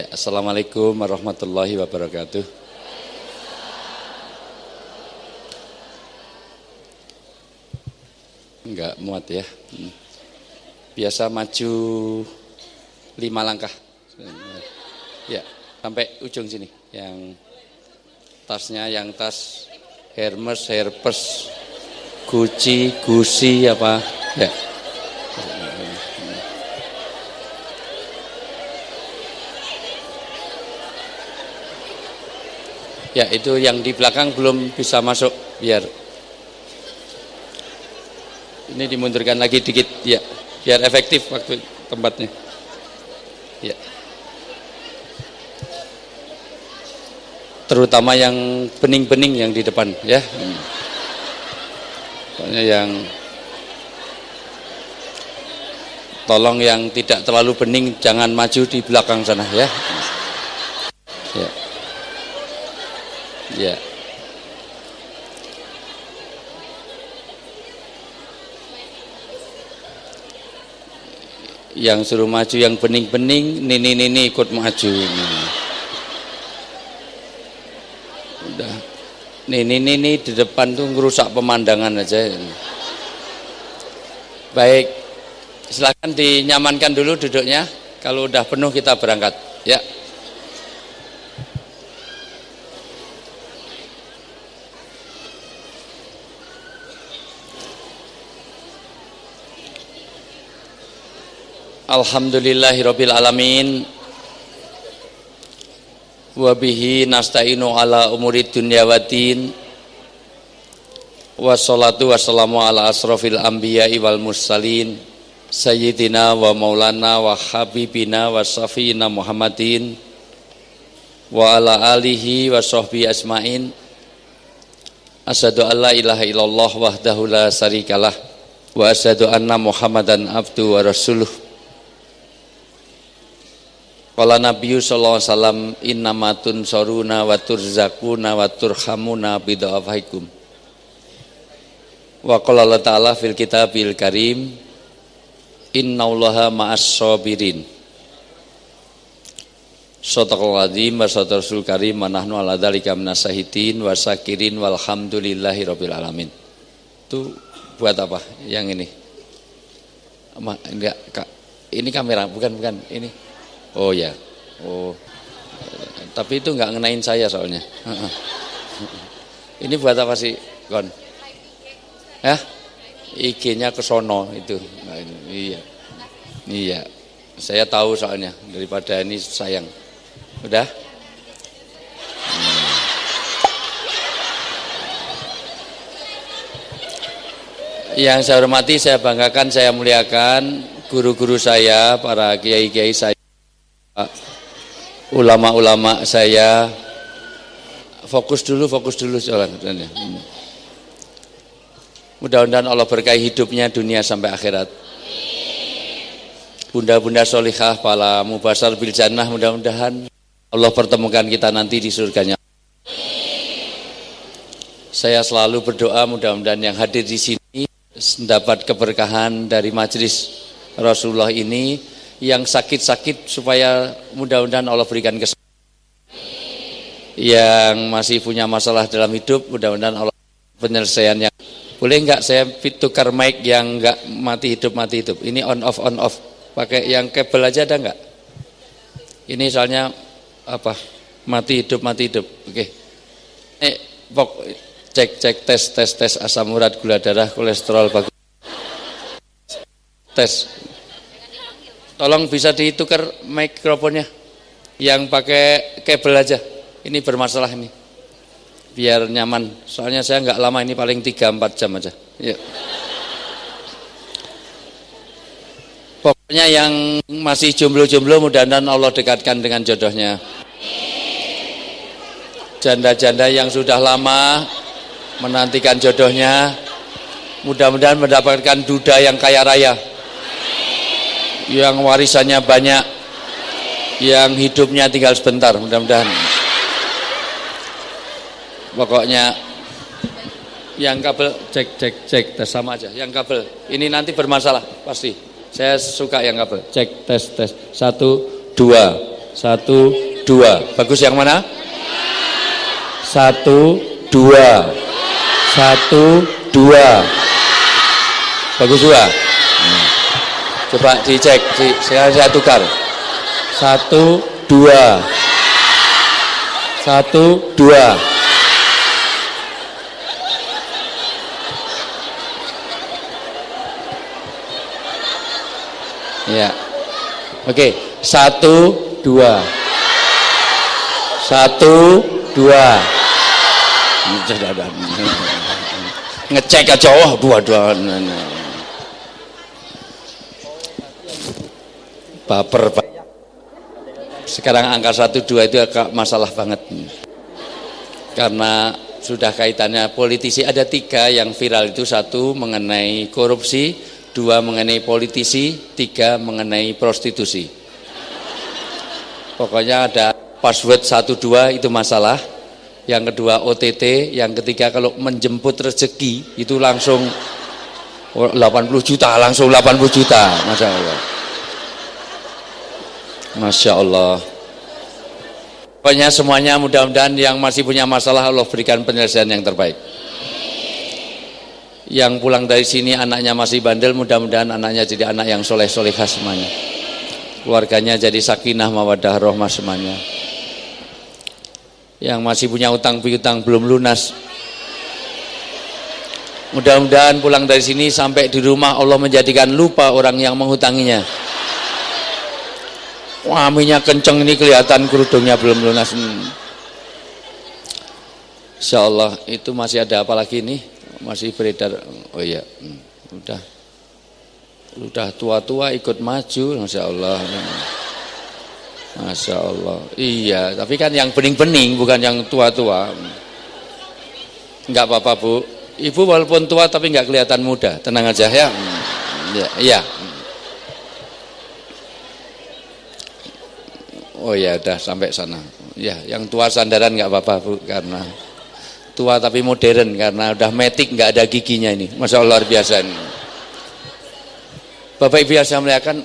Assalamualaikum warahmatullahi wabarakatuh. Enggak muat ya. Biasa maju 5 langkah. Ya, sampai ujung sini. Yang tasnya, yang tas Hermes, Gucci, apa? Ya. Ya, itu yang di belakang belum bisa masuk, biar ini dimundurkan lagi dikit, ya, biar efektif waktu tempatnya. Ya. Terutama yang bening-bening yang di depan, ya. Soalnya yang tolong yang tidak terlalu bening jangan maju di belakang sana, ya. Ya. Ya. Yang suruh maju yang bening-bening, nini ikut maju. Udah. Nini di depan tuh ngerusak pemandangan aja. Baik. Silakan dinyamankan dulu duduknya. Kalau udah penuh kita berangkat, ya. Alhamdulillahirabbil alamin. Wa bihi nasta'inu ala umurid dunya waddin. Wassalatu wassalamu ala asrofil anbiya'i wal mursalin sayyidina wa maulana wa habibina wa safina Muhammadin wa ala alihi wa sahbihi asma'in. Asyhadu an la ilaha illallah wahdahu la syarikalah wa asyhadu anna Muhammadan abdu wa rasuluh. Qala Nabiyyu sallallahu alaihi wasallam innamatun saruna wa turzakuna wa turhamuna bid'afaikum. Wa qala Allah ta'ala fil kitabil karim innallaha ma'as sabirin. Shadaqal azim wa sadaqal rasul karim wa nahnu ala dzalika minas syahidin wa syakirin walhamdulillahi rabbil alamin. Itu buat apa? Yang ini. Enggak, Kak. Ini kamera, bukan ini. Oh ya, tapi itu nggak ngenain saya soalnya. Ini buat apa sih, Gon? Ya, IG-nya ke sono itu. Nah, iya. Saya tahu soalnya daripada ini sayang. Udah? Yang saya hormati, saya banggakan, saya muliakan guru-guru saya, para kiai-kiai saya, ulama-ulama saya. Fokus dulu soalnya. Mudah-mudahan Allah berkahi hidupnya dunia sampai akhirat. Bunda-bunda solihah, para mubasar bil jannah, mudah-mudahan Allah pertemukan kita nanti di surganya. Saya selalu berdoa mudah-mudahan yang hadir di sini mendapat keberkahan dari majelis Rasulullah ini. Yang sakit-sakit supaya mudah-mudahan Allah berikan kesembuhan. Yang masih punya masalah dalam hidup mudah-mudahan Allah penyelesaiannya. Boleh enggak saya tukar mic yang enggak mati hidup. Ini on off. Pakai yang kabel aja ada enggak? Ini soalnya apa? Mati hidup. Oke. Cek tes asam urat, gula darah, kolesterol bagus. Tes. Tolong bisa ditukar mikrofonnya yang pakai kabel aja. Ini bermasalah ini. Biar nyaman. Soalnya saya nggak lama ini, paling 3-4 jam aja. Yuk. Pokoknya yang masih jomblo-jomblo mudah-mudahan Allah dekatkan dengan jodohnya. Janda-janda yang sudah lama menantikan jodohnya mudah-mudahan mendapatkan duda yang kaya raya. Yang warisannya banyak, yang hidupnya tinggal sebentar, mudah-mudahan. Pokoknya yang kabel cek tes sama aja. Yang kabel ini nanti bermasalah pasti. Saya suka yang kabel. Cek tes 1 2 1, 2. Bagus yang mana? 1, 2. 1, 2. Bagus juga. Coba dicek, sekarang saya tukar. 1, 2. 1, 2. Ya. Oke, 1, 2. 1, 2. Ngecek aja, oh 2. Baper Pak. Sekarang angka 1, 2 itu agak masalah banget. Karena sudah kaitannya politisi, ada 3 yang viral itu, 1 mengenai korupsi, 2 mengenai politisi, 3 mengenai prostitusi. Pokoknya ada password 1, 2 itu masalah. Yang kedua OTT, yang ketiga kalau menjemput rezeki itu langsung 80 juta, langsung 80 juta. Masya Allah. Masya Allah. Pokoknya semuanya mudah-mudahan yang masih punya masalah Allah berikan penyelesaian yang terbaik. Yang pulang dari sini anaknya masih bandel, mudah-mudahan anaknya jadi anak yang soleh-solehah semuanya. Keluarganya jadi sakinah mawaddah rahmah semuanya. Yang masih punya utang piutang belum lunas, mudah-mudahan pulang dari sini sampai di rumah Allah menjadikan lupa orang yang menghutanginya. Wah, aminnya kenceng ini kelihatan kerudungnya belum lunas. Insya Allah. Itu masih ada apa lagi nih? Masih beredar. Oh iya, udah tua-tua ikut maju, Masya Allah. Masya Allah. Iya, tapi kan yang bening-bening bukan yang tua-tua. Enggak apa-apa Bu. Ibu walaupun tua tapi enggak kelihatan muda. Tenang aja ya. Iya. Oh ya, udah sampai sana. Ya, yang tua sandaran enggak apa-apa Bu, karena tua tapi modern, karena udah metik enggak ada giginya ini. Masya Allah luar biasa ini. Bapak Ibu yang saya muliakan,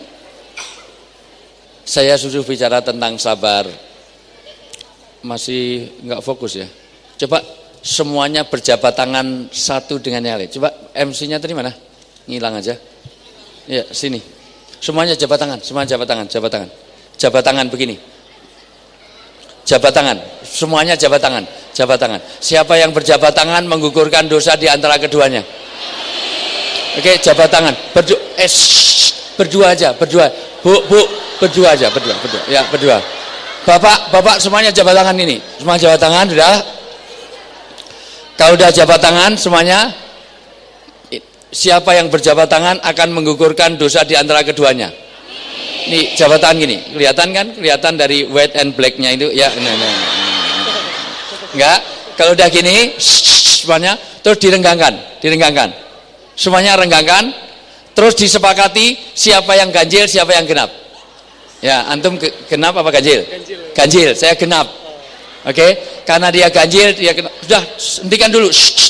saya suruh bicara tentang sabar. Masih enggak fokus ya. Coba semuanya berjabat tangan satu dengan yang lain. Coba MC-nya tadi mana? Ngilang aja. Ya, sini. Semuanya jabat tangan, semuanya jabat tangan, jabat tangan. Jabat tangan begini. Jabat tangan, semuanya jabat tangan, jabat tangan. Siapa yang berjabat tangan menggugurkan dosa di antara keduanya? Oke, jabat tangan. Berdua aja, berdua. Bu, berdua aja, berdua. Ya, berdua. Bapak semuanya jabat tangan ini. Semua jabat tangan sudah. Kalau udah jabat tangan semuanya, siapa yang berjabat tangan akan menggugurkan dosa di antara keduanya. Nih jabat tangan gini, kelihatan kan? Kelihatan dari white and black-nya itu ya. Enggak, kalau udah gini semuanya terus direnggangkan. Semuanya renggangkan, terus disepakati siapa yang ganjil, siapa yang genap. Ya, antum genap apa ganjil? Ganjil, saya genap. Oke, karena dia ganjil, dia genap. Sudah, hentikan dulu.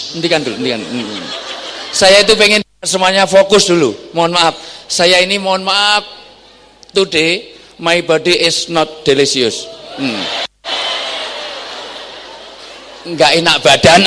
Saya itu pengen semuanya fokus dulu. Mohon maaf, saya ini mohon maaf. Today my body is not delicious. Enggak enak badan.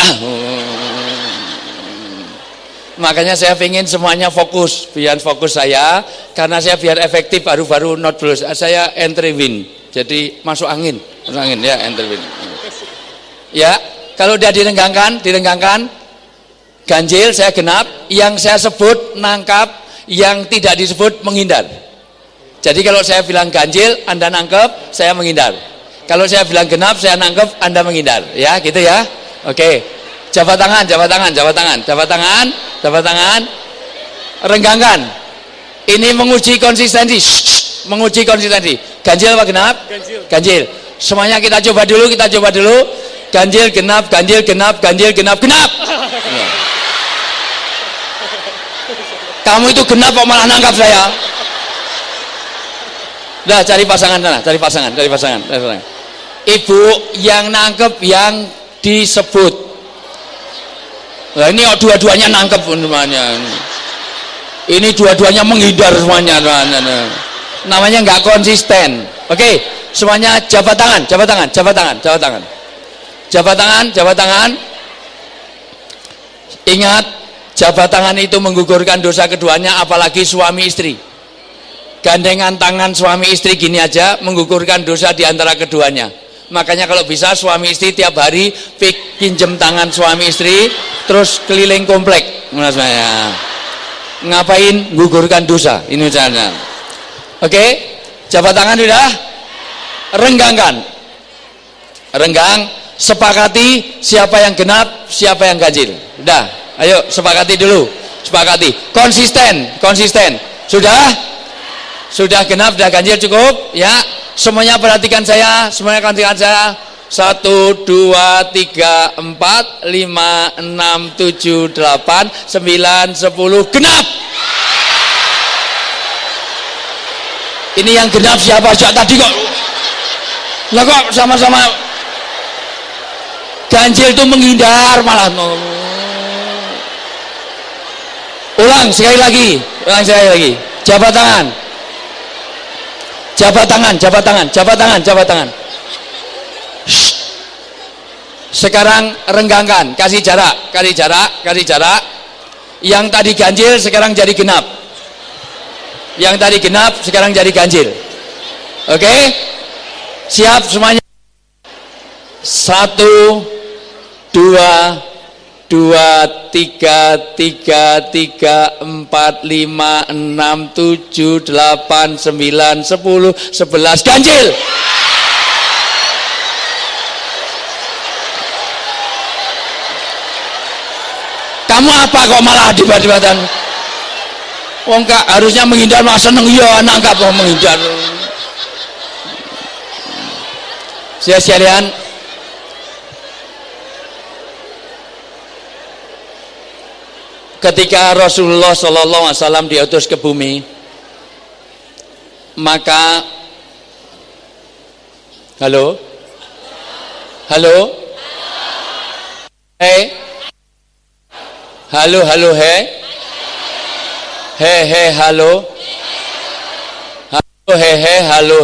Makanya saya pengen semuanya fokus, biar fokus saya, karena saya biar efektif baru-baru not blues. Saya entry win, jadi masuk angin ya, entry win. Ya, kalau udah direnggangkan, ganjil saya genap, yang saya sebut nangkap, yang tidak disebut menghindar. Jadi kalau saya bilang ganjil, Anda nangkep, saya menghindar. Kalau saya bilang genap, saya nangkep, Anda menghindar. Ya, gitu ya. Oke. Jabat tangan. Renggangkan. Ini menguji konsistensi. Ganjil apa genap? Ganjil. Semuanya kita coba dulu. Ganjil, genap. Kamu itu genap kok malah nangkap saya. Udah cari pasangan. Ibu yang nangkep yang disebut. Nah, ini dua-duanya nangkep semuanya. Ini dua-duanya menghindar semuanya. Namanya nggak konsisten. Oke, Semuanya jabat tangan, jabat tangan, jabat tangan, jabat tangan. Jabat tangan, jabat tangan. Ingat, jabat tangan itu menggugurkan dosa keduanya, apalagi suami istri. Gandengan tangan suami istri gini aja menggugurkan dosa di antara keduanya. Makanya kalau bisa suami istri tiap hari pinjem tangan suami istri, terus keliling komplek. Ngapain? Gugurkan dosa. Ini caranya. Oke, jabat tangan sudah. Renggangkan. Renggang. Sepakati siapa yang genap, siapa yang ganjil. Udah, ayo sepakati dulu. Sepakati. Konsisten, konsisten. Sudah? Sudah genap, sudah ganjil, cukup? Ya. Semuanya perhatikan saya, semuanya perhatikan saya. 1, 2, 3, 4, 5, 6, 7, 8, 9, 10, genap. Ini yang genap siapa? Sejak tadi kok. Lah kok sama-sama ganjil itu menghindar malah. Ulang sekali lagi, ulang sekali lagi. Jabat tangan. Jabat tangan, jabat tangan, jabat tangan, jabat tangan. Shh. Sekarang renggangkan, kasih jarak, kasih jarak, kasih jarak. Yang tadi ganjil sekarang jadi genap. Yang tadi genap sekarang jadi ganjil. Oke? Siap semuanya? 1, 2, 3, 4, 5, 6, 7, 8, 9, 10, 11, ganjil. Kamu apa kok malah dibat-dibatan? Wong kak harusnya menghindar, malah seneng. Iya, anak kak mau menghindar. Sekalian, ketika Rasulullah SAW diutus ke bumi, maka halo, hei, halo, hei, halo, halo,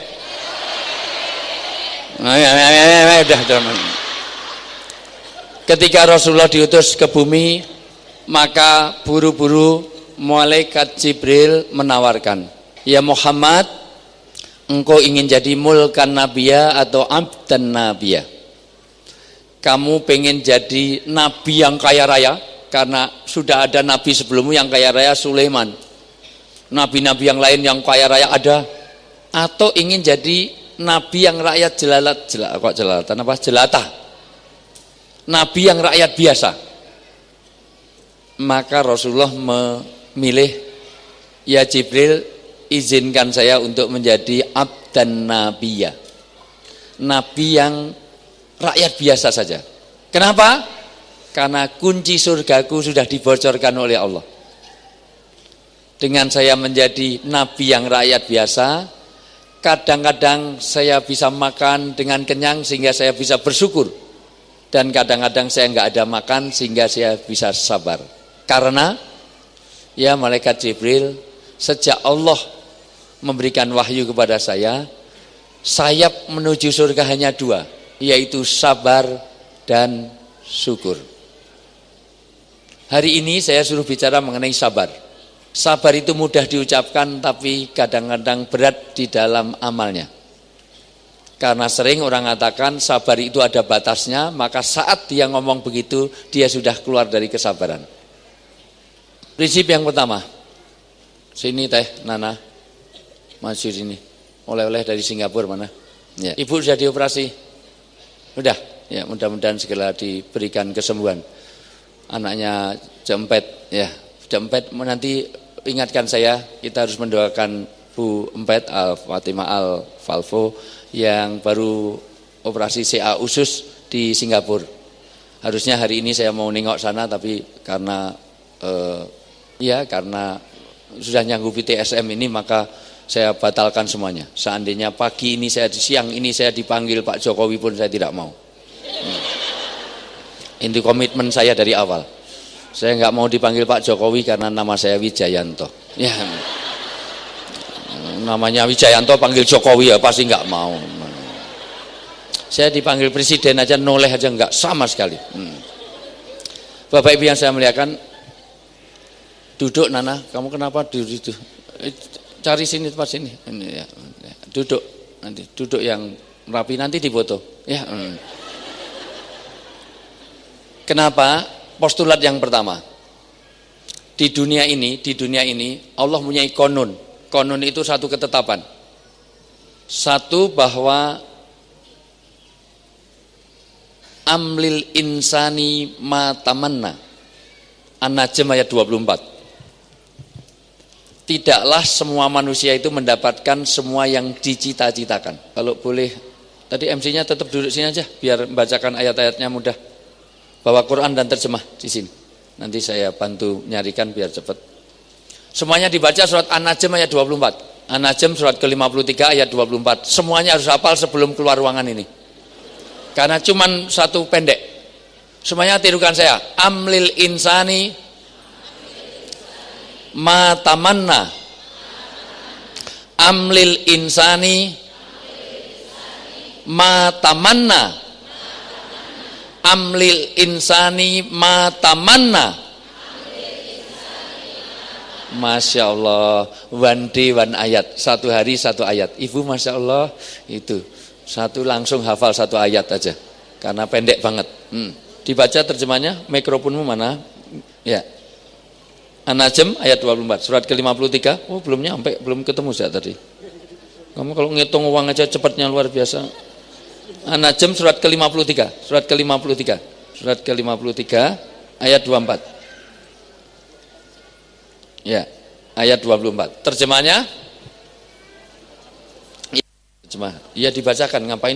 udah. Ketika Rasulullah diutus ke bumi, maka buru-buru malaikat Jibril menawarkan, ya Muhammad, engkau ingin jadi mulkan nabiya atau abdan nabiya? Kamu pengen jadi nabi yang kaya raya? Karena sudah ada nabi sebelummu yang kaya raya, Sulaiman. Nabi-nabi yang lain yang kaya raya ada. Atau ingin jadi nabi yang rakyat jelata? Nabi yang rakyat biasa. Maka Rasulullah memilih, ya Jibril, izinkan saya untuk menjadi abdan nabiya, nabi yang rakyat biasa saja. Kenapa? Karena kunci surgaku sudah dibocorkan oleh Allah. Dengan saya menjadi nabi yang rakyat biasa, kadang-kadang saya bisa makan dengan kenyang sehingga saya bisa bersyukur, dan kadang-kadang saya nggak ada makan sehingga saya bisa sabar. Karena ya malaikat Jibril, sejak Allah memberikan wahyu kepada saya, sayap menuju surga hanya 2, yaitu sabar dan syukur. Hari ini saya suruh bicara mengenai sabar. Sabar itu mudah diucapkan, tapi kadang-kadang berat di dalam amalnya. Karena sering orang mengatakan sabar itu ada batasnya, maka saat dia ngomong begitu, dia sudah keluar dari kesabaran. Prinsip yang pertama, sini teh Nana, maju sini, oleh-oleh dari Singapura mana? Ya. Ibu sudah dioperasi, udah, ya mudah-mudahan segera diberikan kesembuhan. Anaknya Jempet, ya Jempet, nanti ingatkan saya, kita harus mendoakan Bu Empet Al-Fatimah Al-Falvo yang baru operasi CA usus di Singapura. Harusnya hari ini saya mau nengok sana, tapi karena karena sudah nyanggupi TSM ini, maka saya batalkan semuanya. Seandainya pagi ini siang ini saya dipanggil Pak Jokowi pun saya tidak mau. Ini komitmen saya dari awal. Saya nggak mau dipanggil Pak Jokowi karena nama saya Wijayanto. Ya, Namanya Wijayanto panggil Jokowi ya pasti nggak mau. Saya dipanggil presiden aja noleh aja nggak sama sekali. Bapak Ibu yang saya muliakan, duduk Nana, kamu kenapa duduk itu? Cari sini tempat sini. Ini ya. Duduk nanti, duduk yang rapi nanti difoto. Ya. Kenapa? Postulat yang pertama. Di dunia ini Allah punya konun. Konun itu satu ketetapan. Satu, bahwa amlil insani ma tamanna. An-Najm ayat 24. Tidaklah semua manusia itu mendapatkan semua yang dicita-citakan. Kalau boleh, tadi MC-nya tetap duduk sini aja biar membacakan ayat-ayatnya mudah. Bawa Quran dan terjemah di sini. Nanti saya bantu nyarikan biar cepat. Semuanya dibaca surat An-Najm ayat 24. An-Najm surat ke-53 ayat 24. Semuanya harus hafal sebelum keluar ruangan ini. Karena cuman satu pendek. Semuanya tirukan saya. Amlil insani ma tamanna. Amlil insani ma tamanna. Amlil insani ma tamanna. Masya Allah, one day one ayat, satu hari satu ayat. Ibu Masya Allah, itu satu langsung hafal satu ayat aja, karena pendek banget. Dibaca terjemahnya, mikrofonmu mana? Ya, An-Najm ayat 24, surat ke-53. Oh belum nyampe, belum ketemu saya tadi. Kamu kalau ngitung uang aja cepatnya luar biasa. An-Najm surat ke-53, surat ke-53 ayat 24. Ya, ayat 24. Terjemahnya? Ya dibacakan, ngapain?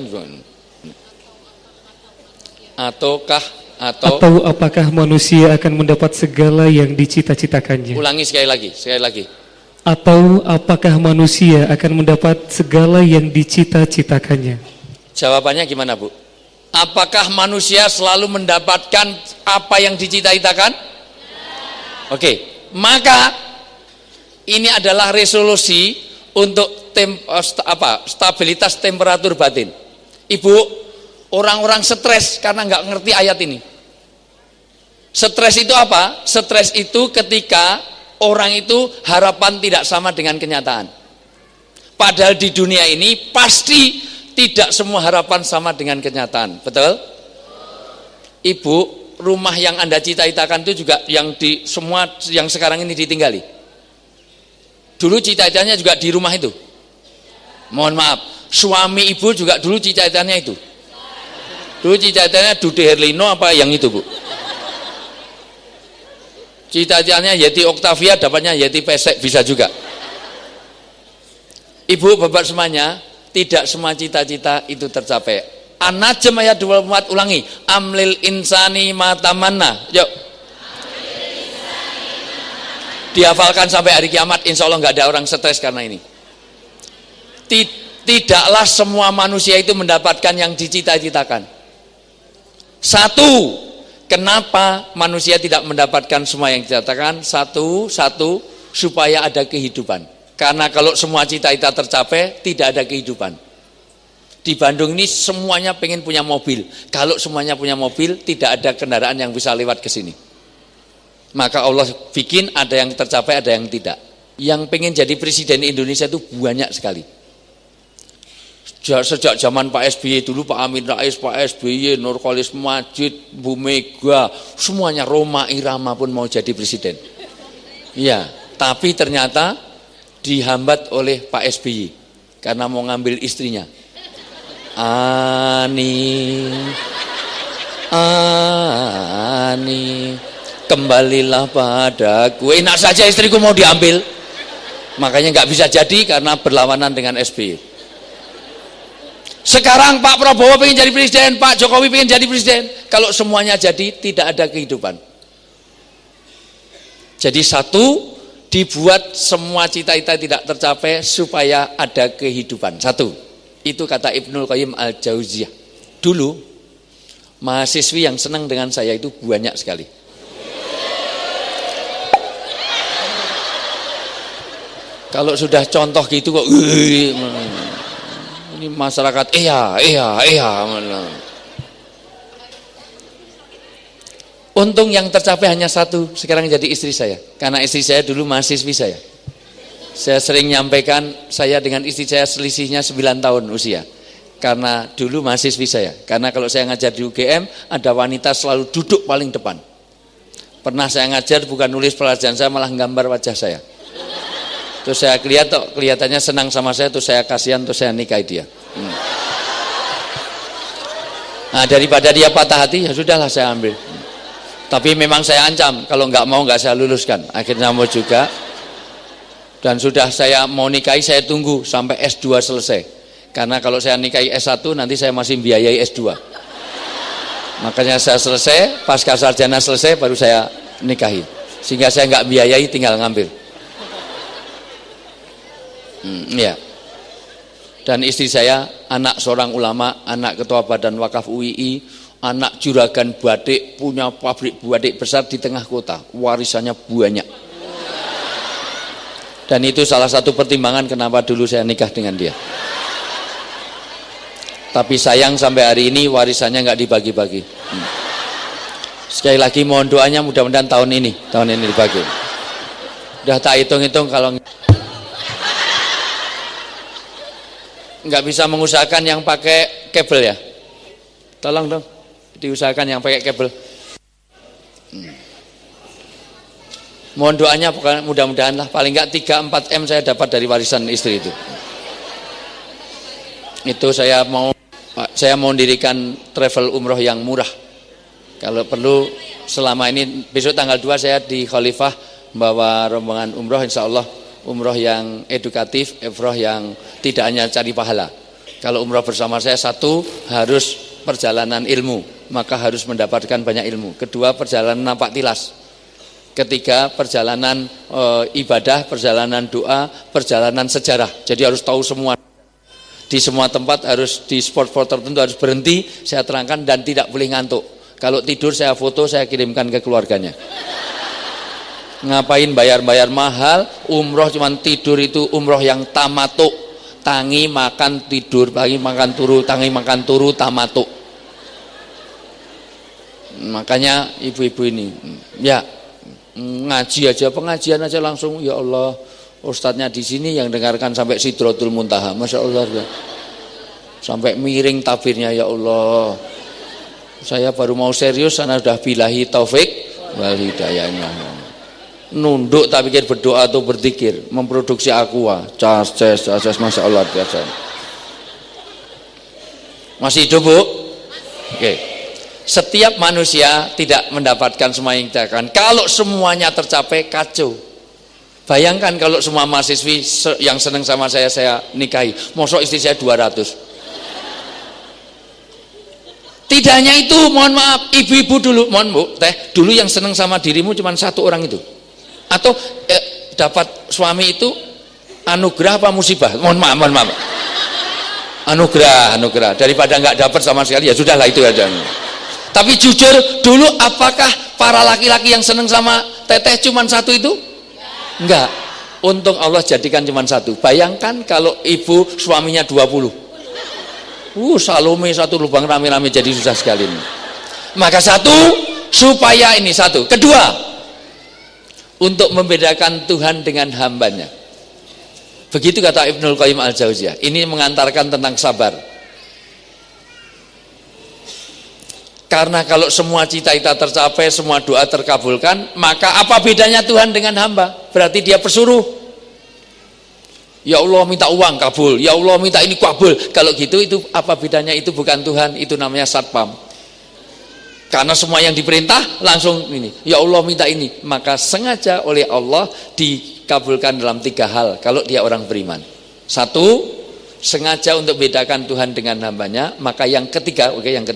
Atau apakah manusia akan mendapat segala yang dicita-citakannya? Ulangi sekali lagi. Atau apakah manusia akan mendapat segala yang dicita-citakannya? Jawabannya gimana, Bu? Apakah manusia selalu mendapatkan apa yang dicita-citakan? Oke. Maka ini adalah resolusi untuk stabilitas temperatur batin. Ibu, orang-orang stres karena nggak ngerti ayat ini. Stres itu apa? Stres itu ketika orang itu harapan tidak sama dengan kenyataan. Padahal di dunia ini pasti tidak semua harapan sama dengan kenyataan. Betul? Ibu, rumah yang Anda cita-citakan itu juga yang di semua yang sekarang ini ditinggali. Dulu cita-citanya juga di rumah itu. Mohon maaf, suami ibu juga dulu cita-citanya itu. Dulu cita-citanya Dude Herlino apa yang itu, Bu? Cita-citanya Yeti Octavia, dapatnya Yeti Pesek, bisa juga. Ibu, bapak semuanya, tidak semua cita-cita itu tercapai. An-Najm ayat 24, ulangi. Amlil insani ma tamanna. Yuk. Dihafalkan sampai hari kiamat, insya Allah nggak ada orang stres karena ini. Tidaklah semua manusia itu mendapatkan yang dicita-citakan. Satu, kenapa manusia tidak mendapatkan semua yang dicitakan? Satu, supaya ada kehidupan. Karena kalau semua cita-cita tercapai, tidak ada kehidupan. Di Bandung ini semuanya pengen punya mobil. Kalau semuanya punya mobil, tidak ada kendaraan yang bisa lewat ke sini. Maka Allah bikin ada yang tercapai, ada yang tidak. Yang pengen jadi presiden Indonesia itu banyak sekali. Sejak zaman Pak SBY dulu, Pak Amin Rais, Pak SBY, Nurcholish Madjid, Bu Mega, semuanya Rhoma Irama pun mau jadi presiden. Ya, tapi ternyata dihambat oleh Pak SBY karena mau ngambil istrinya. Ani, kembalilah padaku. Enak saja istriku mau diambil. Makanya nggak bisa jadi karena berlawanan dengan SBY. Sekarang Pak Prabowo pengen jadi presiden, Pak Jokowi pengen jadi presiden. Kalau semuanya jadi, tidak ada kehidupan. Jadi satu, dibuat semua cita-cita tidak tercapai supaya ada kehidupan. Satu. Itu kata Ibnul Qayyim Al-Jauziyah. Dulu mahasiswi yang senang dengan saya itu banyak sekali. Kalau sudah contoh gitu kok ini masyarakat iya. Untung yang tercapai hanya satu, sekarang jadi istri saya. Karena istri saya dulu mahasiswi saya. Saya sering nyampaikan saya dengan istri saya selisihnya 9 tahun usia. Karena dulu mahasiswi saya. Karena kalau saya ngajar di UGM, ada wanita selalu duduk paling depan. Pernah saya ngajar bukan nulis pelajaran saya, malah gambar wajah saya. Terus saya kelihatannya senang sama saya, terus saya kasihan, terus saya nikahi dia. Nah, daripada dia patah hati, ya sudahlah saya ambil. Tapi memang saya ancam, kalau nggak mau nggak saya luluskan. Akhirnya mau juga. Dan sudah saya mau nikahi, saya tunggu sampai S2 selesai. Karena kalau saya nikahi S1 nanti saya masih biayai S2. Makanya saya selesai, pasca sarjana selesai baru saya nikahi. Sehingga saya nggak biayai, tinggal ngambil. Ya. Dan istri saya anak seorang ulama, anak ketua Badan Wakaf UII, anak juragan batik, punya pabrik batik besar di tengah kota, warisannya banyak. Dan itu salah satu pertimbangan kenapa dulu saya nikah dengan dia. Tapi sayang sampai hari ini warisannya nggak dibagi-bagi. Sekali lagi mohon doanya, mudah-mudahan tahun ini dibagi. Udah tak hitung-hitung, kalau nggak bisa mengusahakan yang pakai kabel ya, tolong dong diusahakan yang pakai kabel. Mohon doanya, mudah-mudahan lah paling nggak 3-4 M saya dapat dari warisan istri itu. Itu saya mau mendirikan travel umroh yang murah. Kalau perlu selama ini, besok tanggal 2 saya di Khalifah membawa rombongan umroh, insya Allah umroh yang edukatif, umroh yang tidak hanya cari pahala. Kalau umroh bersama saya, satu harus perjalanan ilmu, maka harus mendapatkan banyak ilmu. Kedua, perjalanan nampak tilas. Ketiga, perjalanan ibadah, perjalanan doa, perjalanan sejarah. Jadi harus tahu semua. Di semua tempat harus, di spot-spot tertentu harus berhenti, saya terangkan, dan tidak boleh ngantuk. Kalau tidur saya foto, saya kirimkan ke keluarganya. Ngapain bayar-bayar mahal, umroh cuman tidur, itu umroh yang tamatuk. Tangi makan tidur, tangi makan turu, tamatuk. Makanya ibu-ibu ini, ya ngaji aja, pengajian aja langsung, ya Allah, ustadznya di sini yang dengarkan sampai Sidratul Muntaha, masya Allah, ya. Sampai miring tabirnya, ya Allah. Saya baru mau serius, sana sudah billahi taufik wal hidayahnya. Nunduk tak pikir berdoa atau berzikir, memproduksi aqua, cas, masya Allah biasa. Masih hidup, Bu? Oke. Setiap manusia tidak mendapatkan semua yang dikatakan. Kalau semuanya tercapai, kacau. Bayangkan kalau semua mahasiswi yang senang sama saya nikahi. Mosok istri saya 200. Tidak hanya itu, mohon maaf, ibu-ibu dulu, mohon Bu, teh, dulu yang senang sama dirimu cuma satu orang itu. Atau dapat suami itu anugerah apa musibah? Mohon maaf. Anugerah. Daripada nggak dapat sama sekali, ya sudahlah itu aja. Tapi jujur, dulu apakah para laki-laki yang senang sama teteh cuma satu itu? Enggak. Untung Allah jadikan cuma satu. Bayangkan kalau ibu suaminya 20. Salome satu lubang rame-rame, jadi susah sekali. Maka satu, supaya ini satu. Kedua, untuk membedakan Tuhan dengan hambanya. Begitu kata Ibnul Qayyim Al-Jauziyah. Ini mengantarkan tentang sabar. Karena kalau semua cita-cita tercapai, semua doa terkabulkan, maka apa bedanya Tuhan dengan hamba? Berarti dia pesuruh. Ya Allah minta uang, kabul. Ya Allah minta ini, kabul. Kalau gitu, itu apa bedanya? Itu bukan Tuhan, itu namanya satpam. Karena semua yang diperintah langsung ini. Ya Allah minta ini, maka sengaja oleh Allah dikabulkan dalam 3 hal kalau dia orang beriman. Satu, sengaja untuk bedakan Tuhan dengan hambanya. Maka yang ketiga,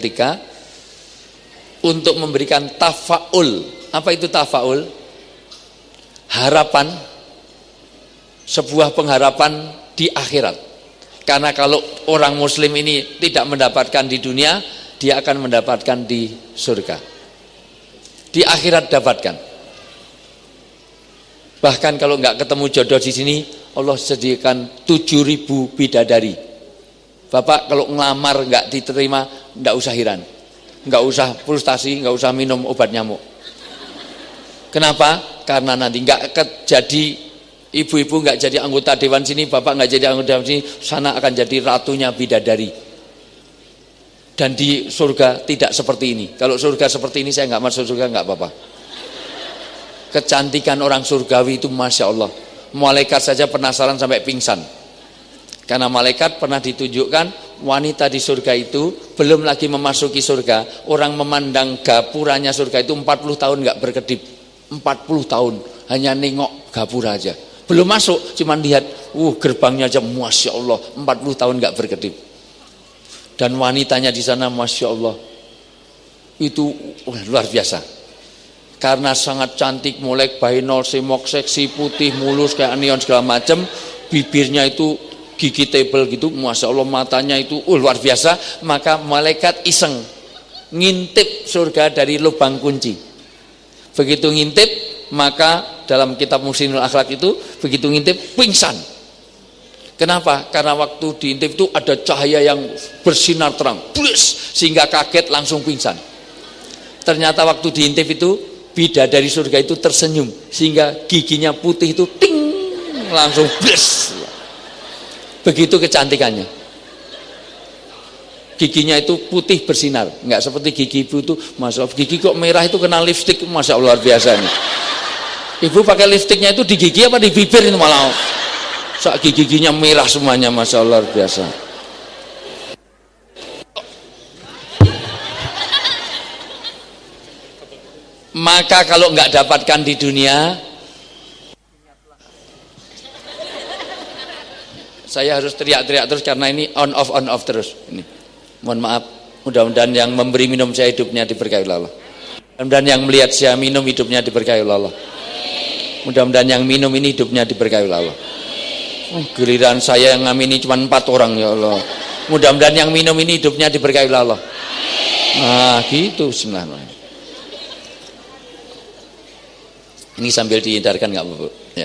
untuk memberikan tafaul. Apa itu tafaul? Harapan, sebuah pengharapan di akhirat. Karena kalau orang muslim ini tidak mendapatkan di dunia, dia akan mendapatkan di surga. Di akhirat dapatkan. Bahkan kalau nggak ketemu jodoh di sini, Allah sediakan 7.000 bidadari. Bapak kalau ngelamar nggak diterima, nggak usah heran, nggak usah frustasi, nggak usah minum obat nyamuk. Kenapa? Karena nanti nggak jadi ibu-ibu, nggak jadi anggota dewan sini, bapak nggak jadi anggota dewan sini, sana akan jadi ratunya bidadari. Dan di surga tidak seperti ini. Kalau surga seperti ini saya nggak masuk surga, nggak apa-apa. Kecantikan orang surgawi itu masya Allah. Malaikat saja penasaran sampai pingsan. Karena malaikat pernah ditunjukkan wanita di surga itu belum lagi memasuki surga, orang memandang gapuranya surga itu 40 tahun nggak berkedip. 40 tahun hanya nengok gapura aja. Belum masuk, cuman lihat, gerbangnya aja masya Allah 40 tahun nggak berkedip. Dan wanitanya di sana masya Allah itu luar biasa. Karena sangat cantik, molek, bainol, semok, seksi, putih, mulus kayak neon segala macam, bibirnya itu gigi tebel gitu, masya Allah matanya itu luar biasa. Maka malaikat iseng ngintip surga dari lubang kunci. Begitu ngintip, maka dalam kitab Muhsinul Akhlak itu begitu ngintip pingsan. Kenapa? Karena waktu diintip itu ada cahaya yang bersinar terang, sehingga kaget langsung pingsan. Ternyata waktu diintip itu bidadari surga itu tersenyum sehingga giginya putih itu ting langsung bles. Begitu kecantikannya. Giginya itu putih bersinar, nggak seperti gigi ibu itu, masya Allah, gigi kok merah itu kena lipstik, masya Allah luar biasa nih. Ibu pakai lipstiknya itu di gigi apa di bibir itu malah sak giginya merah semuanya, masya Allah luar biasa. Maka kalau nggak dapatkan di dunia, saya harus teriak-teriak terus karena ini on off terus. Ini, mohon maaf. Mudah-mudahan yang memberi minum saya hidupnya diberkahi oleh Allah. Mudah-mudahan yang melihat saya minum hidupnya diberkahi oleh Allah. Mudah-mudahan yang minum ini hidupnya diberkahi oleh Allah. Giliran saya yang ngamini cuma 4 orang ya Allah. Mudah-mudahan yang minum ini hidupnya diberkahi oleh Allah. Nah gitu, bismillahirrahmanirrahim. Ini sambil dihindarkan nggak Bu? Ya.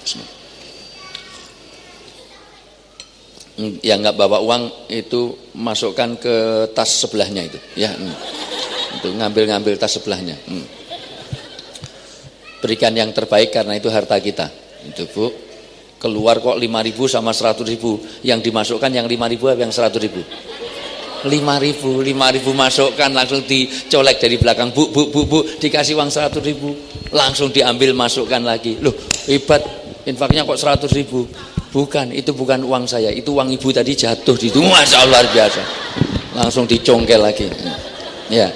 Yang nggak bawa uang itu masukkan ke tas sebelahnya itu, ya. Itu ngambil tas sebelahnya. Berikan yang terbaik karena itu harta kita. Itu Bu. Keluar kok 5.000 sama 100.000. Yang dimasukkan yang 5.000 atau yang 100.000? 5.000 masukkan langsung dicolek dari belakang, bu dikasih uang 100.000 langsung diambil masukkan lagi. Loh hebat, infaknya kok 100.000? Bukan, itu bukan uang saya, itu uang ibu tadi jatuh di situ, masya Allah biasa, langsung dicongkel lagi. Ya.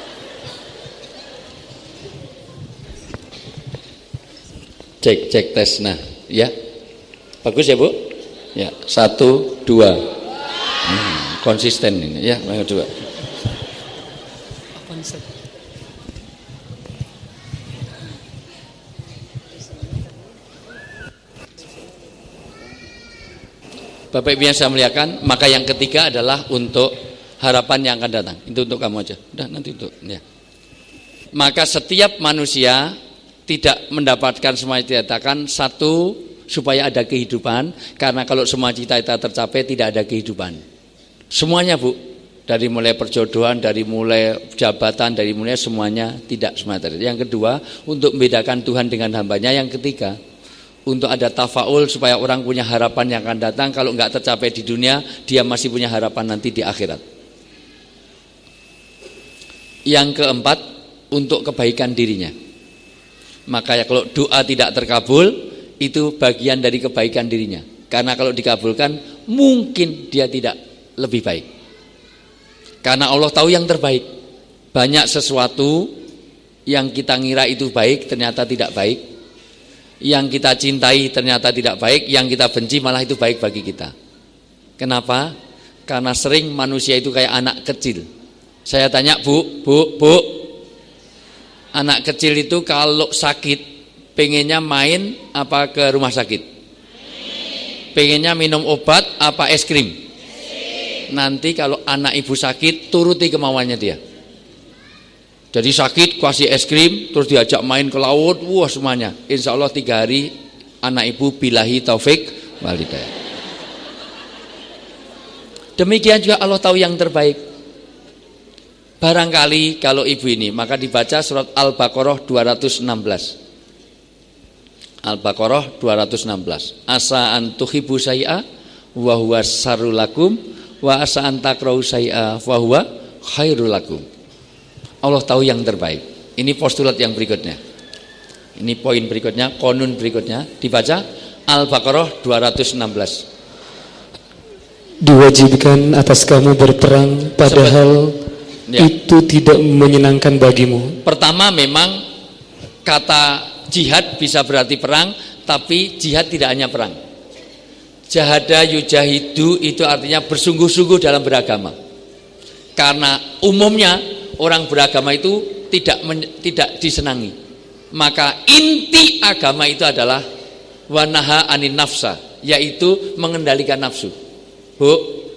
Cek tes, nah ya bagus ya Bu, ya 1 2. Konsisten ini ya, yang kedua. Bapak Ibu yang saya muliakan, maka yang ketiga adalah untuk harapan yang akan datang. Itu untuk kamu aja. Udah nanti untuk ya. Maka setiap manusia tidak mendapatkan semua yang dikatakan, satu supaya ada kehidupan, karena kalau semua cita-cita tercapai tidak ada kehidupan. Semuanya Bu, dari mulai perjodohan, dari mulai jabatan, dari mulai semuanya tidak semua tadi. Yang kedua, untuk membedakan Tuhan dengan hambanya. Yang ketiga, untuk ada tafaul supaya orang punya harapan yang akan datang. Kalau nggak tercapai di dunia, dia masih punya harapan nanti di akhirat. Yang keempat, untuk kebaikan dirinya. Maka ya kalau doa tidak terkabul, itu bagian dari kebaikan dirinya. Karena kalau dikabulkan, mungkin dia tidak lebih baik. Karena Allah tahu yang terbaik. Banyak sesuatu yang kita ngira itu baik ternyata tidak baik. Yang kita cintai ternyata tidak baik, yang kita benci malah itu baik bagi kita. Kenapa? Karena sering manusia itu kayak anak kecil. Saya tanya, Bu, anak kecil itu kalau sakit pengennya main apa ke rumah sakit? Pengennya minum obat apa es krim? Nanti kalau anak ibu sakit, turuti kemauannya dia. Jadi sakit, kasih es krim, terus diajak main ke laut, wah semuanya. Insya Allah 3 hari anak ibu bilahi taufik wal hidayah. Demikian juga Allah tahu yang terbaik. Barangkali kalau ibu ini, maka dibaca surat Al-Baqarah 216. Al-Baqarah 216. Asa an tuhibbu syai'a wa huwa syarrul lakum wa asa an takrahu syai'a wa huwa khairul lakum. Allah tahu yang terbaik. Ini postulat yang berikutnya. Ini poin berikutnya, konun berikutnya, dibaca Al-Baqarah 216. Diwajibkan atas kamu berperang padahal itu tidak menyenangkan bagimu. Pertama, memang kata jihad bisa berarti perang, tapi jihad tidak hanya perang. Jahada yujahidu itu artinya bersungguh-sungguh dalam beragama. Karena umumnya orang beragama itu tidak disenangi. Maka inti agama itu adalah wanaha anin nafsa, yaitu mengendalikan nafsu. Bu,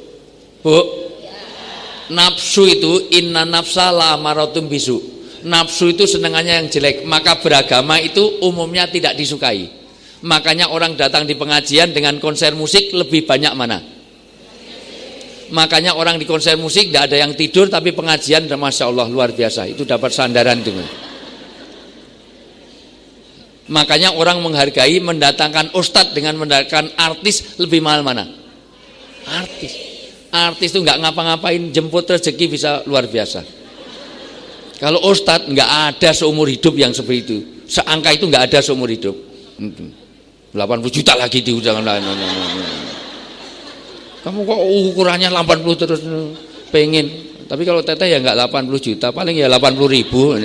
nafsu itu inna nafsa la amaratum bisu. Nafsu itu senangannya yang jelek. Maka beragama itu umumnya tidak disukai. Makanya orang datang di pengajian dengan konser musik lebih banyak mana? Makanya orang di konser musik tidak ada yang tidur, tapi pengajian Masya Allah luar biasa. Itu dapat sandaran itu. Makanya orang menghargai mendatangkan ustadz dengan mendatangkan artis lebih mahal mana? Artis itu nggak ngapa-ngapain, jemput rezeki bisa luar biasa. Kalau ustadz nggak ada seumur hidup yang seperti itu, seangka itu nggak ada seumur hidup. 80 juta lagi di jangan lain. Kamu kok ukurannya 80 terus pengen? Tapi kalau teteh ya nggak 80 juta, paling ya 80.000.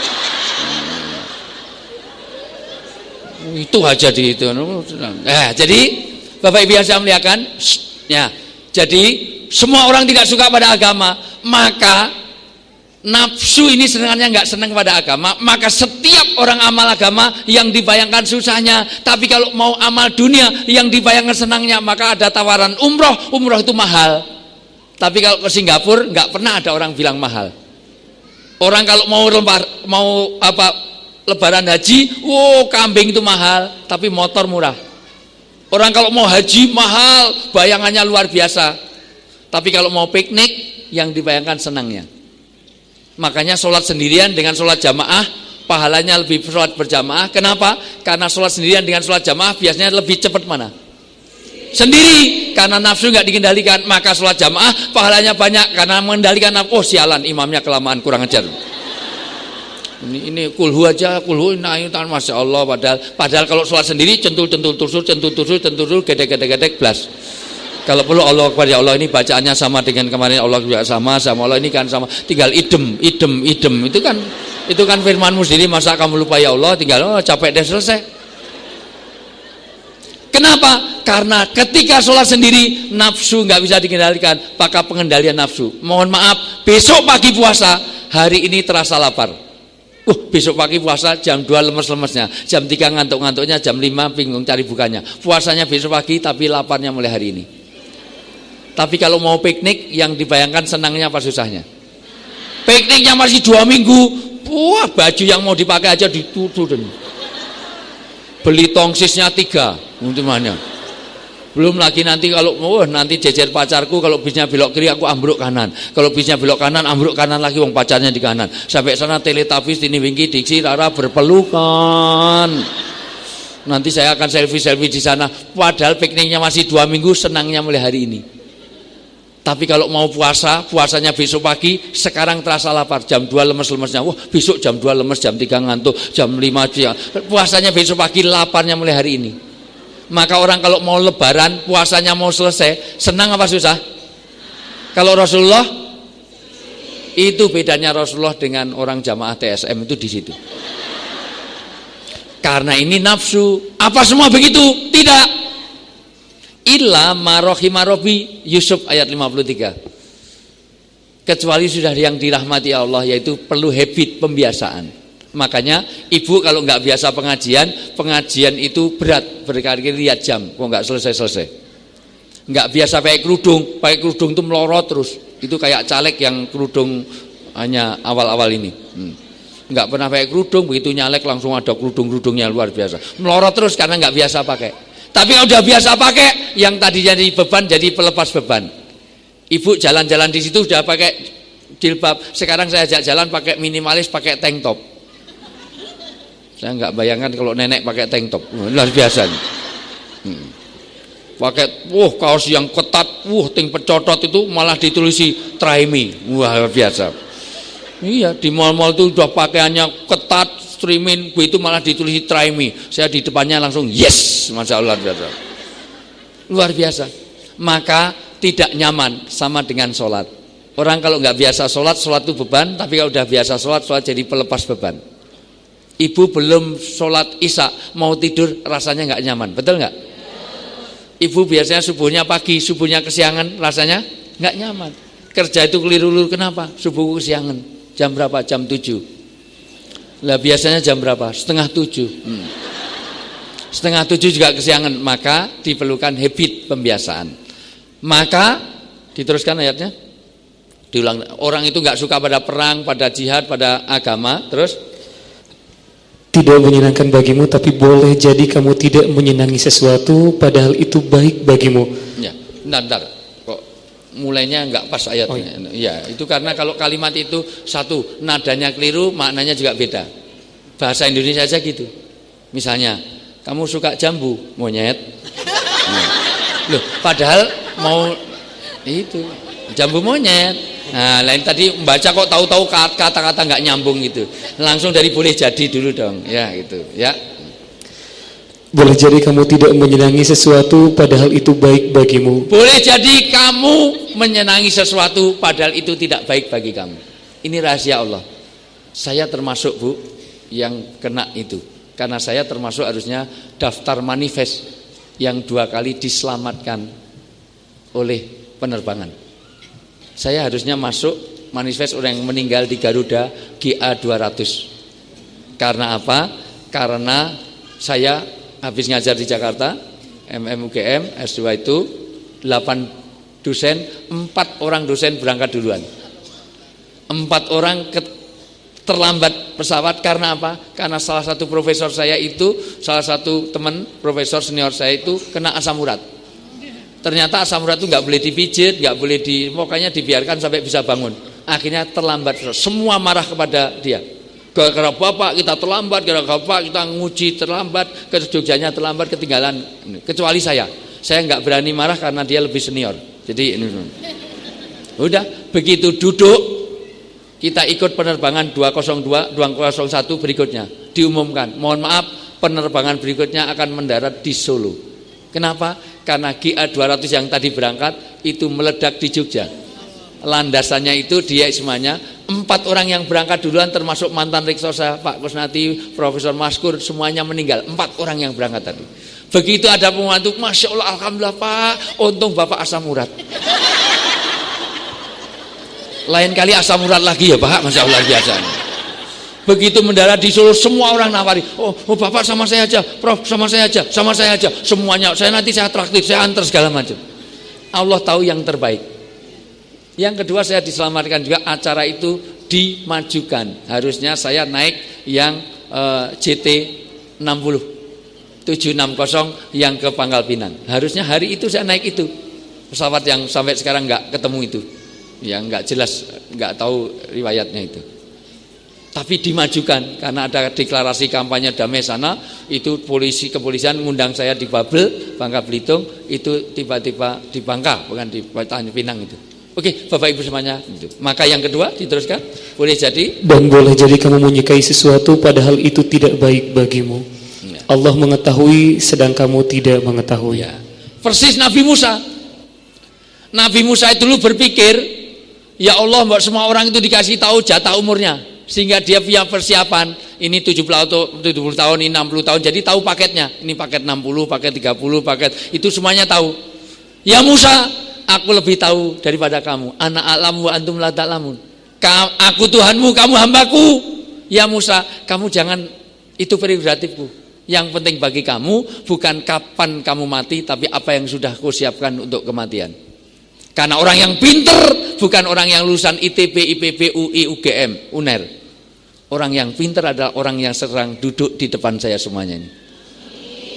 Itu aja di itu. Jadi Bapak Ibu yang saya muliakan. Ya, jadi semua orang tidak suka pada agama, maka nafsu ini senangnya nggak senang pada agama, maka setiap orang amal agama yang dibayangkan susahnya. Tapi kalau mau amal dunia yang dibayangkan senangnya, maka ada tawaran umroh itu mahal. Tapi kalau ke Singapura nggak pernah ada orang bilang mahal. Orang kalau mau lebaran haji, kambing itu mahal, tapi motor murah. Orang kalau mau haji mahal, bayangannya luar biasa. Tapi kalau mau piknik, yang dibayangkan senangnya. Makanya sholat sendirian dengan sholat jamaah, pahalanya lebih sholat berjamaah. Kenapa? Karena sholat sendirian dengan sholat jamaah biasanya lebih cepat mana? Sendiri, karena nafsu nggak dikendalikan. Maka sholat jamaah pahalanya banyak, karena mengendalikan nafsu. Sialan, imamnya kelamaan, kurang ajar. Ini kulhu aja, kulhu tangan Masya Allah. Padahal kalau sholat sendiri centul tursur, gedek blas. Kalau perlu Allah kepada ya Allah, ini bacaannya sama dengan kemarin, Allah juga sama Allah ini kan sama. Tinggal idem itu kan firmanmu sendiri, masa kamu lupa ya Allah? Tinggal capek deh, selesai. Kenapa? Karena ketika sholat sendiri nafsu nggak bisa dikendalikan, maka pengendalian nafsu. Mohon maaf, besok pagi puasa, hari ini terasa lapar. Besok pagi puasa jam 2 lemes-lemesnya, jam 3 ngantuk-ngantuknya, jam 5 bingung cari bukanya. Puasanya besok pagi tapi laparnya mulai hari ini. Tapi kalau mau piknik, yang dibayangkan senangnya apa susahnya? Pikniknya masih 2 minggu. Wah, baju yang mau dipakai aja ditutup. Beli tongsisnya 3 untuk mana? Belum lagi nanti kalau nanti jejer pacarku, kalau bisnya belok kiri aku ambruk kanan, kalau bisnya belok kanan ambruk kanan lagi, wong pacarnya di kanan. Sampai sana teletubbies ini Winky Diksi Rara berpelukan. Nanti saya akan selfie di sana. Padahal pikniknya masih 2 minggu, senangnya mulai hari ini. Tapi kalau mau puasanya besok pagi, sekarang terasa lapar, jam 2 lemes-lemesnya. Wah, besok jam 2 lemes, jam 3 ngantuk, jam 5 siang. Puasanya besok pagi, laparnya mulai hari ini. Maka orang kalau mau lebaran, puasanya mau selesai, senang apa susah? Kalau Rasulullah, itu bedanya Rasulullah dengan orang jamaah TSM itu di situ. Karena ini nafsu. Apa semua begitu? Tidak. Illa marahima rabbi, Yusuf ayat 53. Kecuali sudah yang dirahmati Allah, yaitu perlu habit, pembiasaan. Makanya ibu kalau nggak biasa pengajian itu berat, berkali-kali lihat jam, kok nggak selesai. Nggak biasa pakai kerudung itu melorot terus. Itu kayak caleg yang kerudung hanya awal-awal ini. Nggak pernah pakai kerudung, begitu nyalek langsung ada kerudung-kerudungnya luar biasa. Melorot terus karena nggak biasa pakai. Tapi kalau udah biasa pakai, yang tadi jadi beban jadi pelepas beban. Ibu jalan-jalan di situ udah pakai jilbab, sekarang saya ajak jalan pakai minimalis, pakai tank top. Saya nggak bayangkan kalau nenek pakai tank top, luar biasa. Pakai kaos yang ketat, ting pecotot itu malah ditulisi try me, luar biasa. Iya, di mal-mal itu udah pakaiannya ketat, streaming, itu malah ditulisi try me. Saya di depannya langsung yes, masya Allah, luar biasa. Maka tidak nyaman sama dengan sholat. Orang kalau nggak biasa sholat itu beban, tapi kalau udah biasa sholat jadi pelepas beban. Ibu belum sholat isya, mau tidur rasanya nggak nyaman, betul nggak? Ibu biasanya subuhnya pagi, subuhnya kesiangan, rasanya nggak nyaman. Kerja itu keliru, kenapa? Subuh kesiangan, jam berapa? Jam 7. Lah biasanya jam berapa? Setengah 7. Setengah 7 juga kesiangan, maka diperlukan habit pembiasaan. Maka diteruskan ayatnya, diulang. Orang itu nggak suka pada perang, pada jihad, pada agama. Terus tidak menyenangkan bagimu, tapi boleh jadi kamu tidak menyenangi sesuatu padahal itu baik bagimu. Ya, bentar. Kok mulainya nggak pas ayatnya? Ya, itu karena kalau kalimat itu satu nadanya keliru, maknanya juga beda. Bahasa Indonesia aja gitu. Misalnya, kamu suka jambu, monyet. Loh, padahal mau itu jambu monyet. Nah, lain tadi membaca kok tahu-tahu kata-kata nggak nyambung gitu. Langsung dari boleh jadi dulu dong. Ya, gitu, ya. Boleh jadi kamu tidak menyenangi sesuatu padahal itu baik bagimu. Boleh jadi kamu menyenangi sesuatu padahal itu tidak baik bagi kamu. Ini rahasia Allah. Saya termasuk, Bu, yang kena itu. Karena saya termasuk harusnya daftar manifest yang 2 kali diselamatkan oleh penerbangan. Saya harusnya masuk manifest orang yang meninggal di Garuda GA200. Karena apa? Karena saya habis ngajar di Jakarta, UGM, S2 itu 8 dosen, 4 orang dosen berangkat duluan. 4 orang terlambat pesawat karena apa? Karena salah satu profesor saya itu, salah satu teman profesor senior saya itu kena asam urat. Ternyata asam urat itu nggak boleh dipijit, nggak boleh pokoknya dibiarkan sampai bisa bangun. Akhirnya terlambat, semua marah kepada dia. Gara-gara bapak kita terlambat, gara-gara bapak kita nguji terlambat, ke Jogjanya terlambat, ketinggalan. Kecuali saya nggak berani marah karena dia lebih senior. Jadi ini, udah begitu duduk, kita ikut penerbangan 202, 201 berikutnya. Diumumkan, mohon maaf, penerbangan berikutnya akan mendarat di Solo. Kenapa? Karena GA200 yang tadi berangkat itu meledak di Jogja. Landasannya itu dia semuanya 4 orang yang berangkat duluan termasuk mantan Reksosa Pak Kusnati, Profesor Maskur, semuanya meninggal. 4 orang yang berangkat tadi. Begitu ada pembantu, Masya Allah, Alhamdulillah Pak, untung Bapak asam urat. Lain kali asam urat lagi ya Pak, Masya Allah biasa. Begitu mendarat di Solo, semua orang nawari, oh Bapak sama saya aja, Prof sama saya aja, semuanya, saya nanti saya traktir, saya antar segala macam. Allah tahu yang terbaik. Yang kedua, saya diselamatkan juga, acara itu dimajukan. Harusnya saya naik yang JT 60 760 yang ke Pangkal Pinang. Harusnya hari itu saya naik itu. Pesawat yang sampai sekarang nggak ketemu itu. Ya nggak jelas, nggak tahu riwayatnya itu. Tapi dimajukan karena ada deklarasi kampanye damai sana, itu kepolisian ngundang saya di Babel, Bangka Belitung, itu tiba-tiba di Bangka, bukan di Tanjung Pinang itu. Oke, Bapak Ibu semuanya itu. Maka yang kedua diteruskan, boleh jadi dan boleh jadi kamu menyukai sesuatu padahal itu tidak baik bagimu. Ya. Allah mengetahui sedang kamu tidak mengetahui. Ya. Persis Nabi Musa. Nabi Musa itu dulu berpikir, ya Allah, buat semua orang itu dikasih tahu jatah umurnya. Sehingga dia punya persiapan, ini 70 tahun, ini 60 tahun, jadi tahu paketnya. Ini paket 60, paket 30, paket, itu semuanya tahu. Ya Musa, aku lebih tahu daripada kamu. Ana a'lamu wa antum la ta'lamun. Aku Tuhanmu, kamu hambaku. Ya Musa, kamu jangan, itu prerogatifku. Yang penting bagi kamu bukan kapan kamu mati, tapi apa yang sudah kau siapkan untuk kematian. Karena orang yang pinter bukan orang yang lulusan ITB, IPB, UI, UGM, UNER. Orang yang pinter adalah orang yang sedang duduk di depan saya semuanya ini.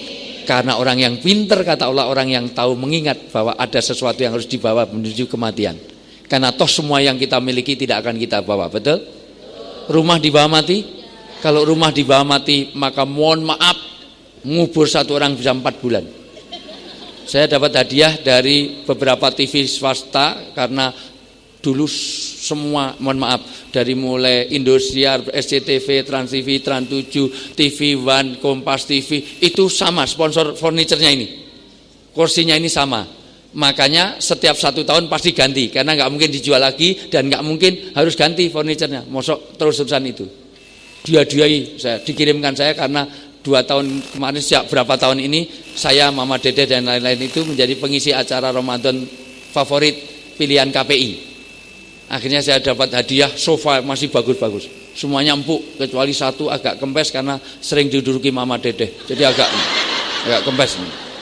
Karena orang yang pinter, kata Allah, orang yang tahu mengingat bahwa ada sesuatu yang harus dibawa menuju kematian. Karena toh semua yang kita miliki tidak akan kita bawa, betul? Rumah dibawa mati? Kalau rumah dibawa mati, maka mohon maaf, ngubur satu orang bisa 4 bulan. Saya dapat hadiah dari beberapa TV swasta karena dulu semua, mohon maaf, dari mulai Indosiar, SCTV, Trans TV, Trans 7, TV One, Kompas TV, itu sama sponsor furniturnya ini. Kursinya ini sama. Makanya setiap 1 tahun pasti ganti, karena nggak mungkin dijual lagi dan nggak mungkin harus ganti furniturnya. Mosok terus-terusan itu. Dia-diai saya dikirimkan saya karena 2 tahun kemarin, sejak berapa tahun ini saya, Mama Dede dan lain-lain itu menjadi pengisi acara Ramadan favorit pilihan KPI. Akhirnya saya dapat hadiah sofa masih bagus-bagus. Semuanya empuk kecuali satu agak kempes karena sering diduduki Mama Dede. Jadi agak kempes.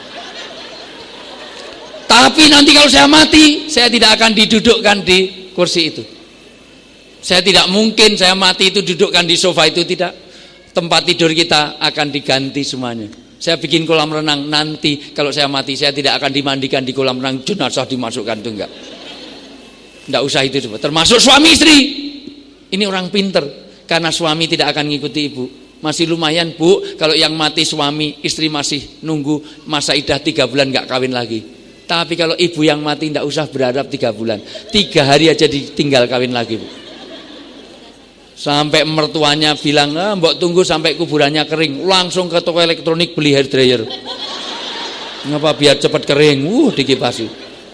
Tapi nanti kalau saya mati, saya tidak akan didudukkan di kursi itu. Saya tidak mungkin saya mati itu dudukkan di sofa itu, tidak. Tempat tidur kita akan diganti semuanya. Saya bikin kolam renang, nanti kalau saya mati saya tidak akan dimandikan di kolam renang, jenazah dimasukkan, itu enggak. Enggak usah itu, termasuk suami istri. Ini orang pinter, karena suami tidak akan ngikuti ibu. Masih lumayan, Bu, kalau yang mati suami, istri masih nunggu masa idah 3 bulan enggak kawin lagi. Tapi kalau ibu yang mati enggak usah berharap 3 bulan, 3 hari aja ditinggal kawin lagi, Bu. Sampai mertuanya bilang, mbok tunggu sampai kuburannya kering, langsung ke toko elektronik beli hair dryer. Ngapa? Biar cepat kering, dikipasi.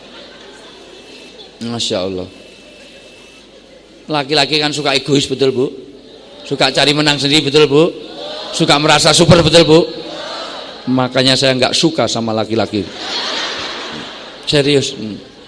Masya Allah. Laki-laki kan suka egois, betul Bu? Suka cari menang sendiri, betul Bu? Suka merasa super, betul Bu? Makanya saya nggak suka sama laki-laki. Serius.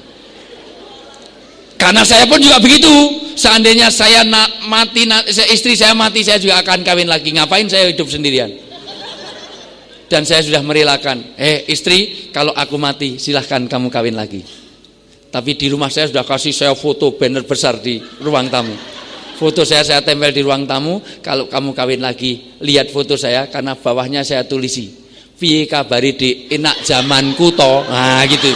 Karena saya pun juga begitu. Seandainya saya mati, istri saya mati, saya juga akan kawin lagi. Ngapain saya hidup sendirian? Dan saya sudah merelakan, istri, kalau aku mati silahkan kamu kawin lagi. Tapi di rumah saya sudah kasih saya foto banner besar di ruang tamu. Foto saya tempel di ruang tamu. Kalau kamu kawin lagi, lihat foto saya, karena bawahnya saya tulisi, piye kabari di enak zamanku to. Nah gitu.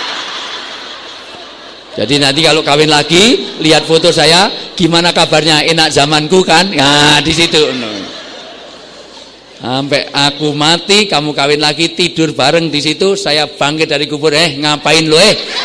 Jadi nanti kalau kawin lagi, lihat foto saya, gimana kabarnya, enak zamanku kan? Nah di situ. Sampai aku mati, kamu kawin lagi, tidur bareng di situ, saya bangkit dari kubur, ngapain lo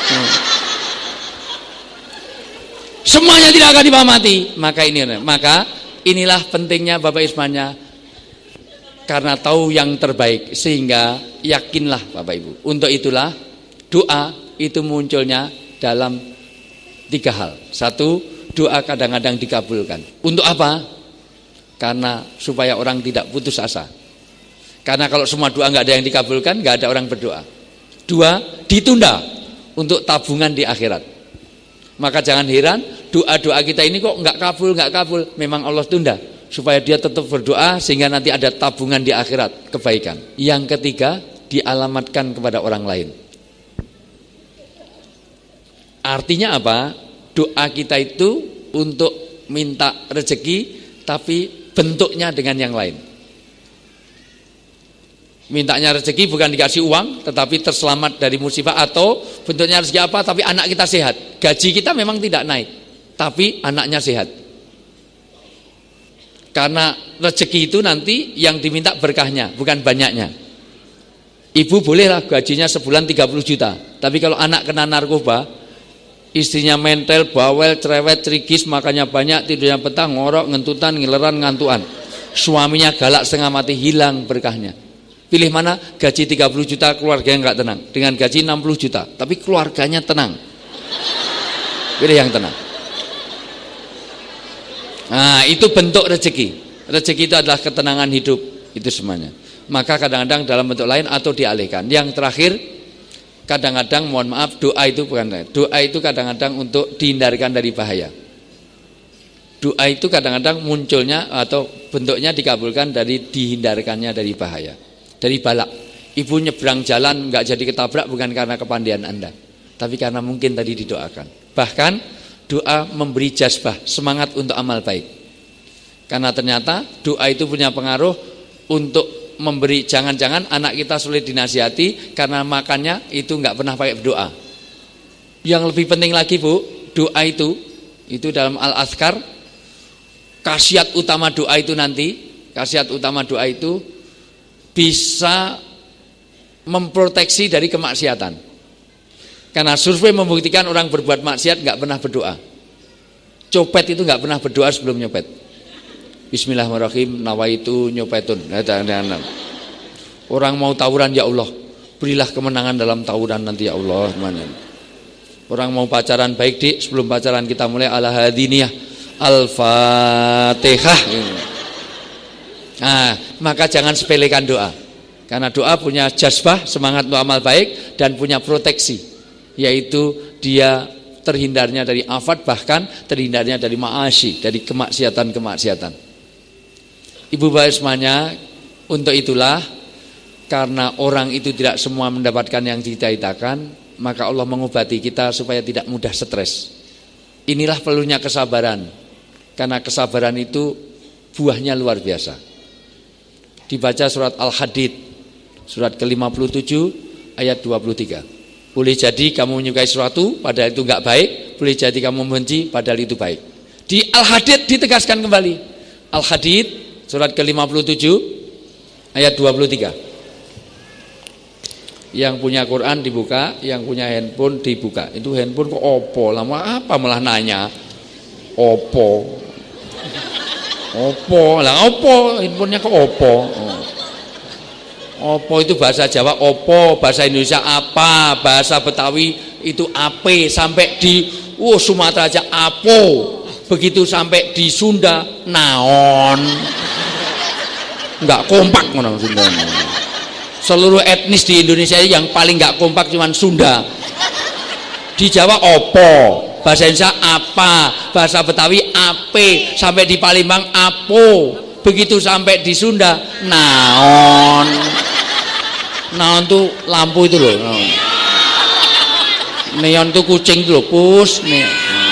Semuanya tidak akan dibawa mati. Maka inilah pentingnya Bapak Ismanya, karena tahu yang terbaik, sehingga yakinlah Bapak Ibu. Untuk itulah doa itu munculnya dalam 3 hal. 1, doa kadang-kadang dikabulkan. Untuk apa? Karena supaya orang tidak putus asa. Karena kalau semua doa nggak ada yang dikabulkan, nggak ada orang berdoa. 2, ditunda untuk tabungan di akhirat. Maka jangan heran, doa-doa kita ini kok nggak kabul. Memang Allah tunda supaya dia tetap berdoa, sehingga nanti ada tabungan di akhirat kebaikan. Yang ketiga, dialamatkan kepada orang lain. Artinya apa? Doa kita itu untuk minta rezeki, tapi bentuknya dengan yang lain. Mintanya rezeki bukan dikasih uang, tetapi terselamat dari musibah. Atau bentuknya rezeki apa? Tapi anak kita sehat. Gaji kita memang tidak naik, tapi anaknya sehat. Karena rezeki itu nanti yang diminta berkahnya, bukan banyaknya. Ibu bolehlah gajinya sebulan 30 juta, tapi kalau anak kena narkoba, istrinya mentel, bawel, cerewet, cerigis, makannya banyak, tidurnya petang, ngorok, ngentutan, ngileran, ngantuan. Suaminya galak setengah mati, hilang berkahnya. Pilih mana? Gaji 30 juta keluarganya nggak tenang, dengan gaji 60 juta tapi keluarganya tenang. Pilih yang tenang. Nah itu bentuk rezeki. Rezeki itu adalah ketenangan hidup, itu semuanya. Maka kadang-kadang dalam bentuk lain atau dialihkan. Yang terakhir, kadang-kadang mohon maaf, doa itu bukan lain. Doa itu kadang-kadang untuk dihindarkan dari bahaya. Doa itu kadang-kadang munculnya atau bentuknya dikabulkan dari dihindarkannya dari bahaya, dari balak. Ibu nyebrang jalan nggak jadi ketabrak bukan karena kepandaian Anda, tapi karena mungkin tadi didoakan. Bahkan doa memberi jazbah, semangat untuk amal baik. Karena ternyata doa itu punya pengaruh untuk memberi, jangan-jangan anak kita sulit dinasihati karena makannya itu nggak pernah pakai berdoa. Yang lebih penting lagi Bu, doa itu dalam Al-Azkar, khasiat utama doa itu bisa memproteksi dari kemaksiatan. Karena survei membuktikan orang berbuat maksiat nggak pernah berdoa. Copet itu nggak pernah berdoa sebelum nyopet. Bismillahirrahmanirrahim, nawaitu nyopetun. Orang mau tawuran, ya Allah, berilah kemenangan dalam tawuran nanti ya Allah. Orang mau pacaran, baik Dik, sebelum pacaran kita mulai ala hadiniyah, Al-Fatihah. Nah, maka jangan sepelekan doa. Karena doa punya jazbah, semangat untuk amal baik, dan punya proteksi, yaitu dia terhindarnya dari afat, bahkan terhindarnya dari ma'asyi, dari kemaksiatan-kemaksiatan. Ibu bapak semuanya, untuk itulah, karena orang itu tidak semua mendapatkan yang dicita-citakan, maka Allah mengobati kita supaya tidak mudah stres. Inilah perlunya kesabaran, karena kesabaran itu buahnya luar biasa. Dibaca surat Al-Hadid, surat ke-57 ayat 23. Boleh jadi kamu menyukai sesuatu padahal itu enggak baik, boleh jadi kamu membenci padahal itu baik. Di Al-Hadid ditegaskan kembali. Al-Hadid surat ke-57 ayat 23. Yang punya Quran dibuka, yang punya handphone dibuka. Itu handphone kok Oppo? Lama apa malah nanya? Oppo. Oppo. Lah Oppo, handphonenya kok Oppo? Oppo itu bahasa Jawa Oppo, bahasa Indonesia apa, bahasa Betawi itu ape, sampai di Sumatera aja apo. Begitu sampai di Sunda naon. Enggak kompak orang Sunda. Seluruh etnis di Indonesia yang paling enggak kompak cuman Sunda. Di Jawa opo, bahasa Indonesia apa, bahasa Betawi ape, sampai di Palembang apo. Begitu sampai di Sunda naon. Naon tuh lampu itu loh. Neon tuh kucing itu loh, pus nih.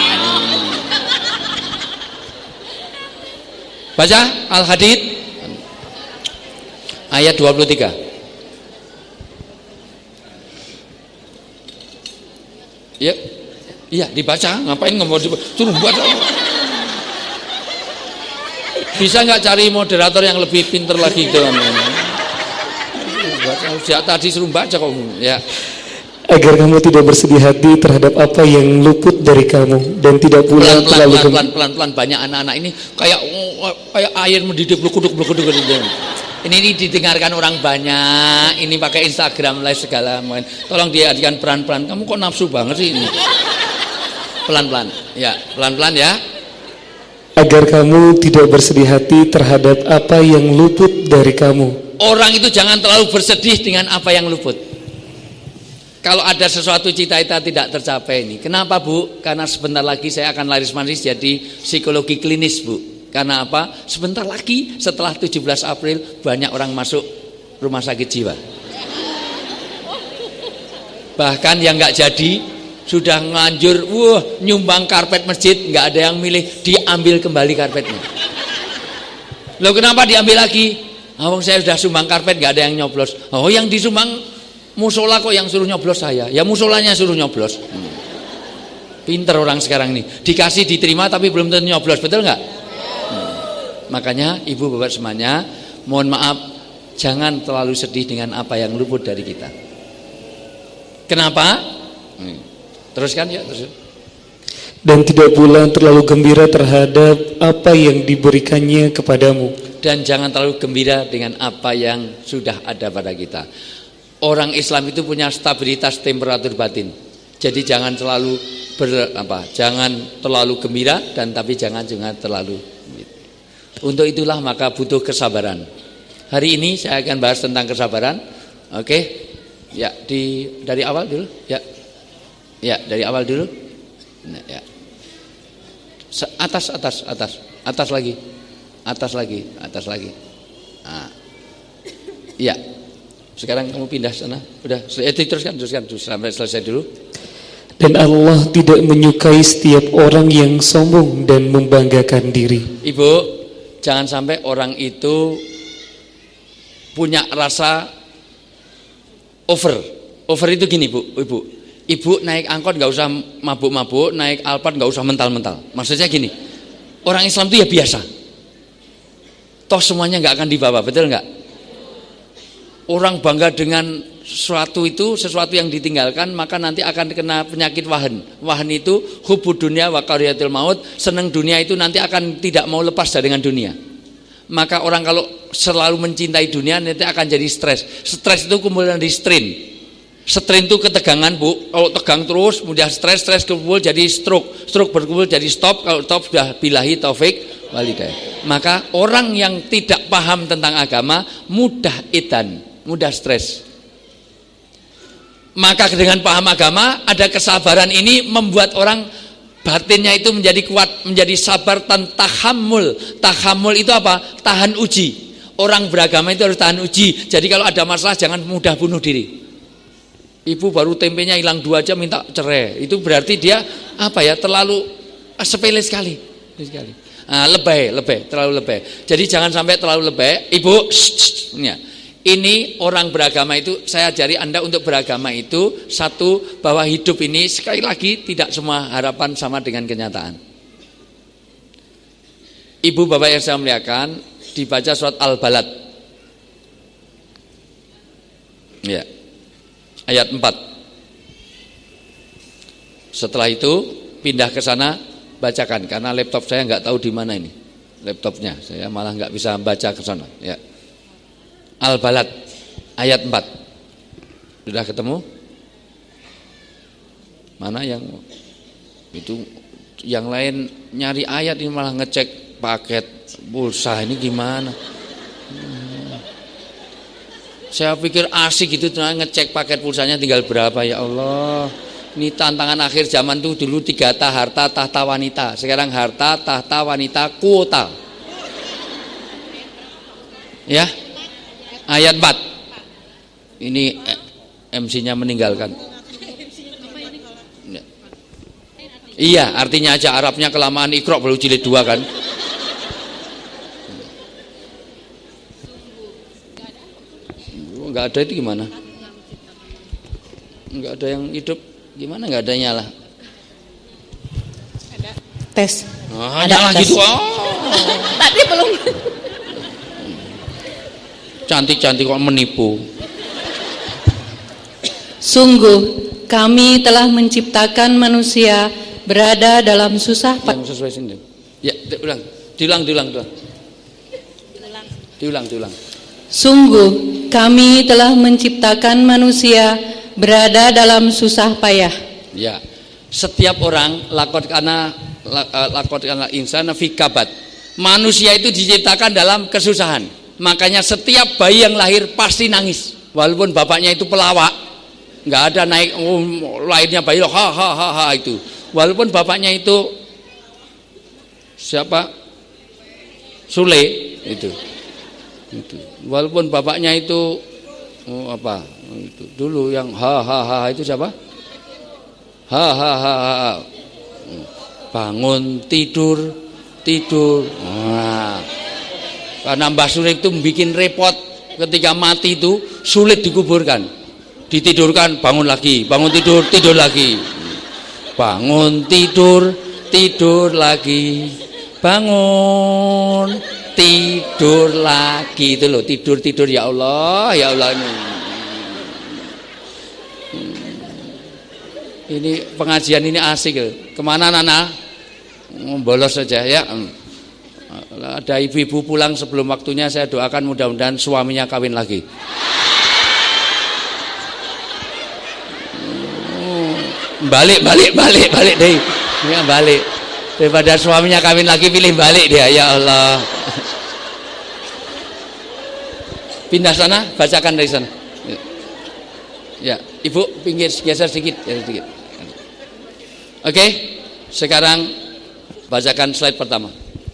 Baca Al-Hadid ayat 23. Ya, iya dibaca. Ngapain ngomong suruh baca? Bisa nggak cari moderator yang lebih pinter lagi gitu? Sejak tadi suruh baca kok. Ya. Agar kamu tidak bersedih hati terhadap apa yang luput dari kamu dan tidak pula pelan-pelan banyak anak-anak ini kayak air mendidih blukuduk ini didengarkan orang banyak, ini pakai Instagram live segala main. Tolong diadikan pelan-pelan. Kamu kok nafsu banget sih ini? Pelan-pelan. Ya, pelan-pelan ya. Agar kamu tidak bersedih hati terhadap apa yang luput dari kamu. Orang itu jangan terlalu bersedih dengan apa yang luput. Kalau ada sesuatu cita-cita tidak tercapai ini. Kenapa Bu? Karena sebentar lagi saya akan laris manis jadi psikologi klinis Bu. Karena apa? Sebentar lagi setelah 17 April banyak orang masuk rumah sakit jiwa. Bahkan yang nggak jadi sudah nganjur, nyumbang karpet masjid, nggak ada yang milih, diambil kembali karpetnya. Loh kenapa diambil lagi? Saya sudah sumbang karpet, nggak ada yang nyoblos. Oh yang disumbang musola kok yang suruh nyoblos saya. Ya musolanya suruh nyoblos. Pinter orang sekarang ini. Dikasih diterima tapi belum tentu nyoblos, betul nggak? Makanya ibu bapak semuanya, mohon maaf, jangan terlalu sedih dengan apa yang luput dari kita. Kenapa? Teruskan ya, terus. Dan tidak pula terlalu gembira terhadap apa yang diberikannya kepadamu. Dan jangan terlalu gembira dengan apa yang sudah ada pada kita. Orang Islam itu punya stabilitas temperatur batin. Jadi jangan selalu jangan terlalu gembira dan tapi jangan juga terlalu. Untuk itulah maka butuh kesabaran. Hari ini saya akan bahas tentang kesabaran. Oke. Ya, dari awal dulu. Ya. Ya, dari awal dulu. Nah, ya. Atas lagi. Nah. Ya. Sekarang kamu pindah sana. Udah, teruskan sampai selesai dulu. Dan Allah tidak menyukai setiap orang yang sombong dan membanggakan diri. Ibu, jangan sampai orang itu punya rasa over itu gini ibu naik angkot nggak usah mabuk-mabuk, naik Alphard nggak usah mental-mental. Maksudnya gini, orang Islam itu ya biasa, toh semuanya nggak akan dibawa, betul nggak? Orang bangga dengan sesuatu yang ditinggalkan, maka nanti akan kena penyakit wahan itu hubud dunia wa kariyatul maut, senang dunia itu nanti akan tidak mau lepas dengan dunia. Maka orang kalau selalu mencintai dunia nanti akan jadi stres itu kemudian di strain itu ketegangan Bu, kalau tegang terus kemudian stres kumpul jadi stroke berkumpul jadi stop, kalau stop sudah billahi taufik walhidayah. Maka orang yang tidak paham tentang agama mudah stres. Maka dengan paham agama ada kesabaran, ini membuat orang batinnya itu menjadi kuat, menjadi sabar dan tahammul. Tahammul itu apa? Tahan uji. Orang beragama itu harus tahan uji. Jadi kalau ada masalah jangan mudah bunuh diri. Ibu baru tempenya hilang 2 jam minta cerai. Itu berarti dia terlalu sepele sekali. Terlalu lebay. Jadi jangan sampai terlalu lebay. Ibu, ini orang beragama itu, saya ajari Anda untuk beragama itu, satu, bahwa hidup ini sekali lagi tidak semua harapan sama dengan kenyataan. Ibu bapak yang saya muliakan, dibaca surat Al-Balad. Ya. Ayat 4. Setelah itu pindah ke sana, bacakan, karena laptop saya nggak tahu di mana ini laptopnya, saya malah nggak bisa baca ke sana. Ya. Al-Balad ayat 4. Sudah ketemu? Mana yang itu? Yang lain nyari ayat, ini malah ngecek paket pulsa, ini gimana? Saya pikir asik gitu, ngecek paket pulsanya tinggal berapa, ya Allah. Ini tantangan akhir zaman tuh, dulu 3 harta tahta wanita, sekarang harta tahta wanita kuota. Ya, ayat 4. Ini MC-nya meninggalkan. Iya, artinya aja, Arabnya kelamaan, Iqra baru jilid 2 kan. Enggak ada itu gimana? Enggak ada yang hidup gimana, enggak ada nyala? Ada. Tes. Ada nyala tes. Gitu. Tadi belum. Cantik-cantik kok menipu. Sungguh kami telah menciptakan manusia berada dalam susah. Yang sesuai sini. Ya, diulang. Sungguh kami telah menciptakan manusia berada dalam susah payah. Ya, setiap orang lakot kana insana fi kabad. Manusia itu diciptakan dalam kesusahan. Makanya setiap bayi yang lahir pasti nangis, walaupun bapaknya itu pelawak, nggak ada naik lahirnya bayi ha itu. Walaupun bapaknya itu siapa? Sule itu. Walaupun bapaknya itu itu dulu yang ha itu siapa? Ha. Bangun tidur. Nah, karena Mbah Sule itu bikin repot, ketika mati itu sulit dikuburkan. Ditidurkan, bangun lagi, bangun tidur lagi. Bangun tidur lagi. Bangun tidur lagi, itu loh, tidur ya Allah ini. Ini pengajian ini asik loh. Kemana Nana? Bolos saja ya. Ada ibu-ibu pulang sebelum waktunya, saya doakan mudah-mudahan suaminya kawin lagi. Balik deh. Ya, balik. Daripada suaminya kawin lagi, pilih balik dia, ya Allah. Pindah sana, bacakan dari sana. Ya, Ibu pinggir, geser sedikit. Oke, sekarang bacakan slide pertama.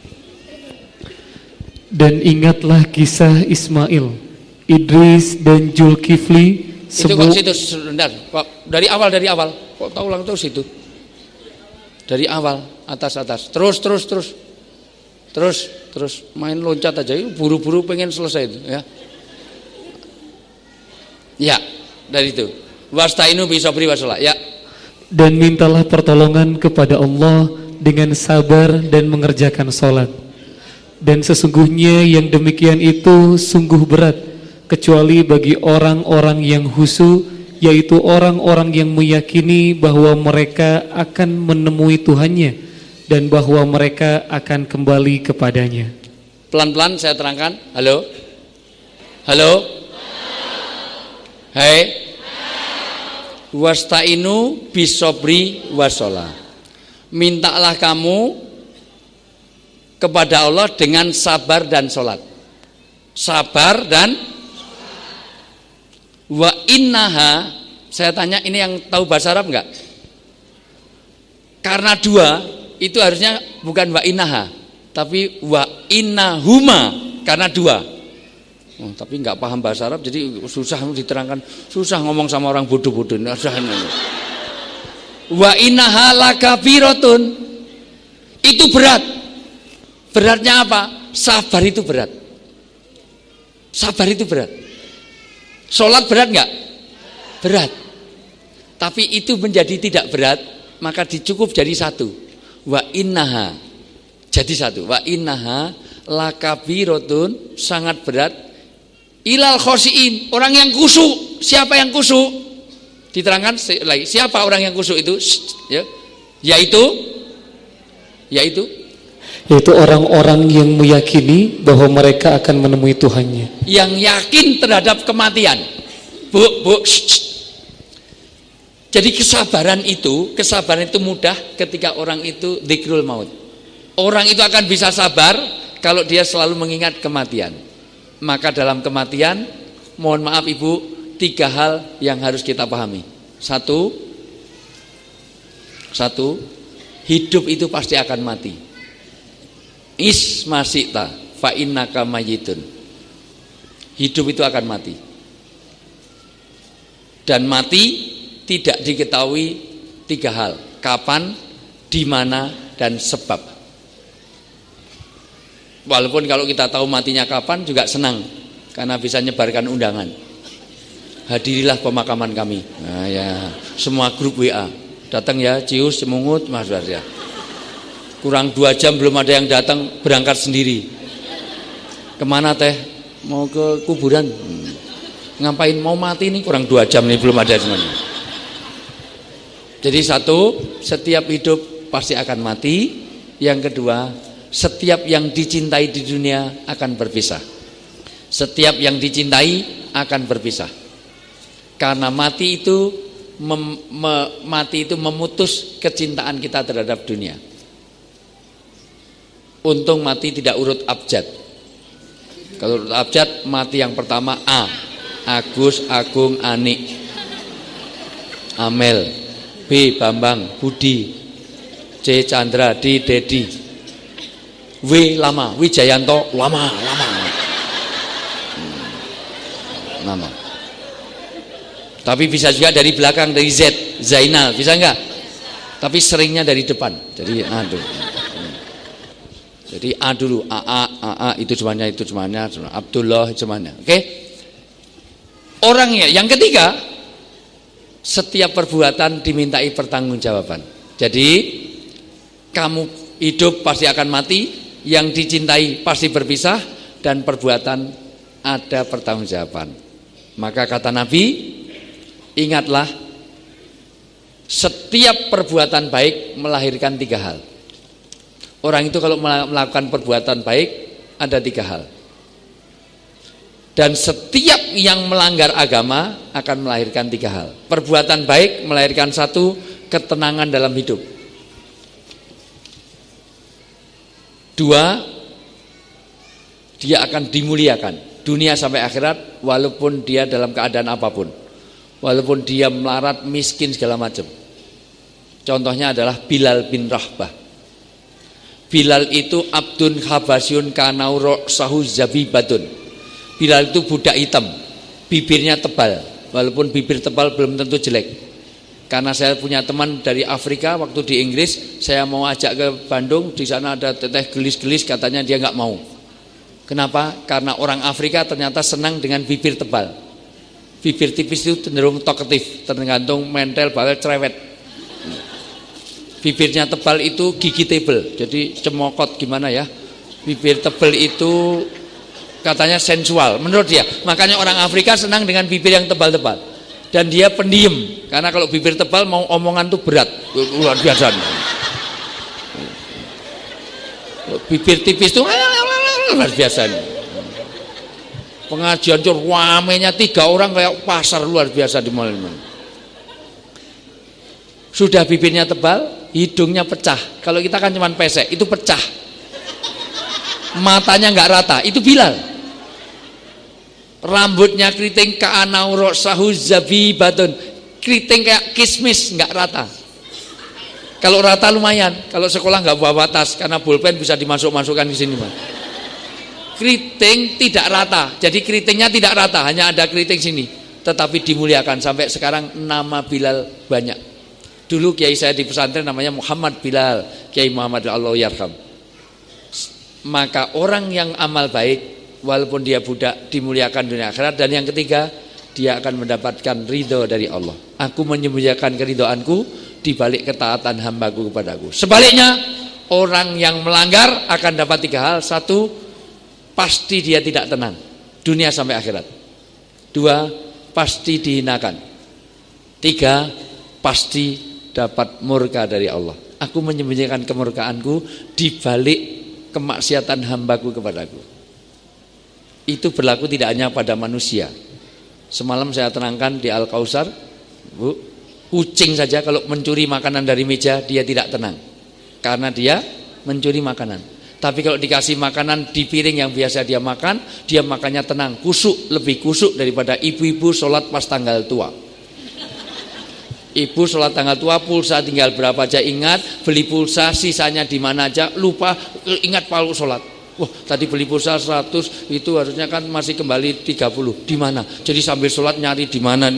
Dan ingatlah kisah Ismail, Idris dan Zulkifli. Itu kok situ sebentar, kok dari awal, kok tahu ulang terus itu? Dari awal, atas, terus main loncat aja, buru-buru pengen selesai itu, ya. Ya, dari itu. Wasta'inu bisabri wasolah. Ya. Dan mintalah pertolongan kepada Allah dengan sabar dan mengerjakan sholat. Dan sesungguhnya yang demikian itu sungguh berat, kecuali bagi orang-orang yang husu, yaitu orang-orang yang meyakini bahwa mereka akan menemui Tuhannya dan bahwa mereka akan kembali kepadanya. Pelan-pelan saya terangkan. Halo? Halo? Hai. Wasta'inu bisobri wasolah. Mintalah kamu kepada Allah dengan sabar dan sholat. Sabar dan wa innaha. Saya tanya, ini yang tahu bahasa Arab enggak? Karena dua itu harusnya bukan wa innaha, tapi wa innahuma, karena dua. Tapi enggak paham bahasa Arab, jadi susah diterangkan, susah ngomong sama orang bodoh-bodoh. Wa innaha lakabiratun. Itu berat. Beratnya apa? Sabar itu berat. Sabar itu berat. Sholat berat enggak? Berat. Tapi itu menjadi tidak berat, maka dicukup jadi satu. Wa innaha. Jadi satu. Wa innaha lakabiratun, sangat berat. Ilal khosiin, orang yang khusyuk. Siapa yang khusyuk? Diterangkan lagi. Siapa orang yang khusyuk itu? Ya. Yaitu orang-orang yang meyakini bahwa mereka akan menemui Tuhannya. Yang yakin terhadap kematian. Bu. Jadi kesabaran itu mudah ketika orang itu dzikrul maut. Orang itu akan bisa sabar kalau dia selalu mengingat kematian. Maka dalam kematian, mohon maaf Ibu, 3 hal yang harus kita pahami. Satu, hidup itu pasti akan mati. Ismasita fa innaka mayyitun. Hidup itu akan mati. Dan mati tidak diketahui 3 hal. Kapan, di mana, dan sebab. Walaupun kalau kita tahu matinya kapan juga senang, karena bisa nyebarkan undangan. Hadirilah pemakaman kami. Nah ya, semua grup WA datang ya, Cius, Semungut, Mas ya. Kurang 2 jam belum ada yang datang, berangkat sendiri. Kemana teh? Mau ke kuburan. Ngapain? Mau mati nih, kurang 2 jam nih belum ada semuanya. Jadi satu, setiap hidup pasti akan mati. Yang kedua, setiap yang dicintai di dunia akan berpisah. Setiap yang dicintai akan berpisah. Karena mati itu memutus kecintaan kita terhadap dunia. Untung mati tidak urut abjad. Kalau urut abjad, mati yang pertama A, Agus, Agung, Ani, Amel, B, Bambang, Budi, C, Chandra, D, Dedi, W, lama, Wijayanto, lama. Tapi bisa juga dari belakang, dari Z, Zainal, bisa enggak? Tapi seringnya dari depan. Jadi Jadi A dulu, AA itu semuanya, Abdullah semuanya. Oke? Orangnya yang ketiga, setiap perbuatan dimintai pertanggungjawaban. Jadi kamu hidup pasti akan mati, yang dicintai pasti berpisah, dan perbuatan ada pertanggungjawaban. Maka kata Nabi, ingatlah, setiap perbuatan baik melahirkan 3 hal. Orang itu kalau melakukan perbuatan baik ada 3 hal. Dan setiap yang melanggar agama akan melahirkan 3 hal. Perbuatan baik melahirkan 1, ketenangan dalam hidup. 2, dia akan dimuliakan dunia sampai akhirat, walaupun dia dalam keadaan apapun, walaupun dia melarat, miskin, segala macam. Contohnya adalah Bilal bin Rahbah. Bilal itu abdun habasyun kanauro sahu zabibatun. Bilal itu budak hitam, bibirnya tebal. Walaupun bibir tebal belum tentu jelek. Karena saya punya teman dari Afrika, waktu di Inggris saya mau ajak ke Bandung, di sana ada teteh gelis-gelis, katanya dia nggak mau. Kenapa? Karena orang Afrika ternyata senang dengan bibir tebal. Bibir tipis itu cenderung talkative, tergantung mental bawel cerewet. Bibirnya tebal itu gigitable, jadi cemokot gimana ya. Bibir tebal itu katanya sensual menurut dia. Makanya orang Afrika senang dengan bibir yang tebal-tebal. Dan dia pendiam, karena kalau bibir tebal mau omongan tuh berat, luar biasa. Bibir tipis tuh luar biasa. Pengajian cur ramenya 3 orang kayak pasar luar biasa di mall. Sudah bibirnya tebal, hidungnya pecah. Kalau kita kan cuma pesek, itu pecah. Matanya nggak rata, itu Bilal. Rambutnya keriting ka'anauro sahu zabibatun, keriting kayak kismis, nggak rata. Kalau rata lumayan, kalau sekolah nggak bawa tas karena pulpen bisa dimasukkan ke sini, Mas. Keriting tidak rata, jadi keritingnya tidak rata, hanya ada keriting sini, tetapi dimuliakan. Sampai sekarang nama Bilal banyak. Dulu kiai saya di pesantren namanya Muhammad Bilal, Kiai Muhammad Allah yarham. Maka orang yang amal baik walaupun dia budak dimuliakan dunia akhirat. Dan yang ketiga, dia akan mendapatkan ridho dari Allah. Aku menyembunyikan keridhoanku di balik ketaatan hambaku kepadaku. Sebaliknya, orang yang melanggar akan dapat 3 hal. 1, pasti dia tidak tenang dunia sampai akhirat. 2, pasti dihinakan. 3, pasti dapat murka dari Allah. Aku menyembunyikan kemurkaanku di balik kemaksiatan hambaku kepadaku. Itu berlaku tidak hanya pada manusia. Semalam saya terangkan di Al-Kausar, Bu, kucing saja kalau mencuri makanan dari meja dia tidak tenang karena dia mencuri makanan. Tapi kalau dikasih makanan di piring yang biasa dia makannya tenang, kusuk, lebih kusuk daripada ibu-ibu sholat pas tanggal tua. Ibu sholat tanggal tua, pulsa tinggal berapa aja ingat, beli pulsa sisanya di mana aja lupa, ingat palu sholat. Wah, tadi beli pulsa 100, itu harusnya kan masih kembali 30. Di mana? Jadi sambil sholat nyari di mana.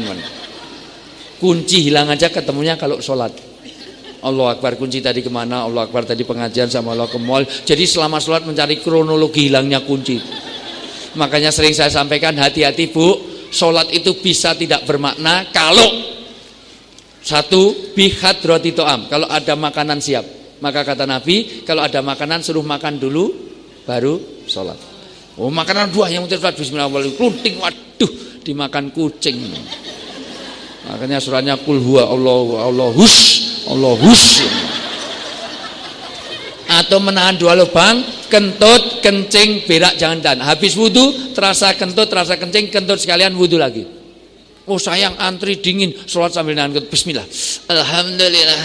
Kunci hilang aja ketemunya kalau sholat. Allah Akbar, kunci tadi kemana? Allah Akbar, tadi pengajian sama Allah ke mall. Jadi selama sholat mencari kronologi hilangnya kunci. Makanya sering saya sampaikan, hati-hati Bu, sholat itu bisa tidak bermakna kalau 1, bihadrati to'am, kalau ada makanan siap. Maka kata Nabi, kalau ada makanan suruh makan dulu baru sholat. Oh, makanan buah yang muncul bismillahirrahmanirrahim, runting, waduh, dimakan kucing. Makanya surahnya kul huwa Allahus. Atau menahan 2 lubang, kentut, kencing, berak jangan tahan. Habis wudu terasa kentut, terasa kencing, kentut sekalian wudu lagi. Oh sayang antri dingin, sholat sambil nahan kentut, bismillah, alhamdulillah,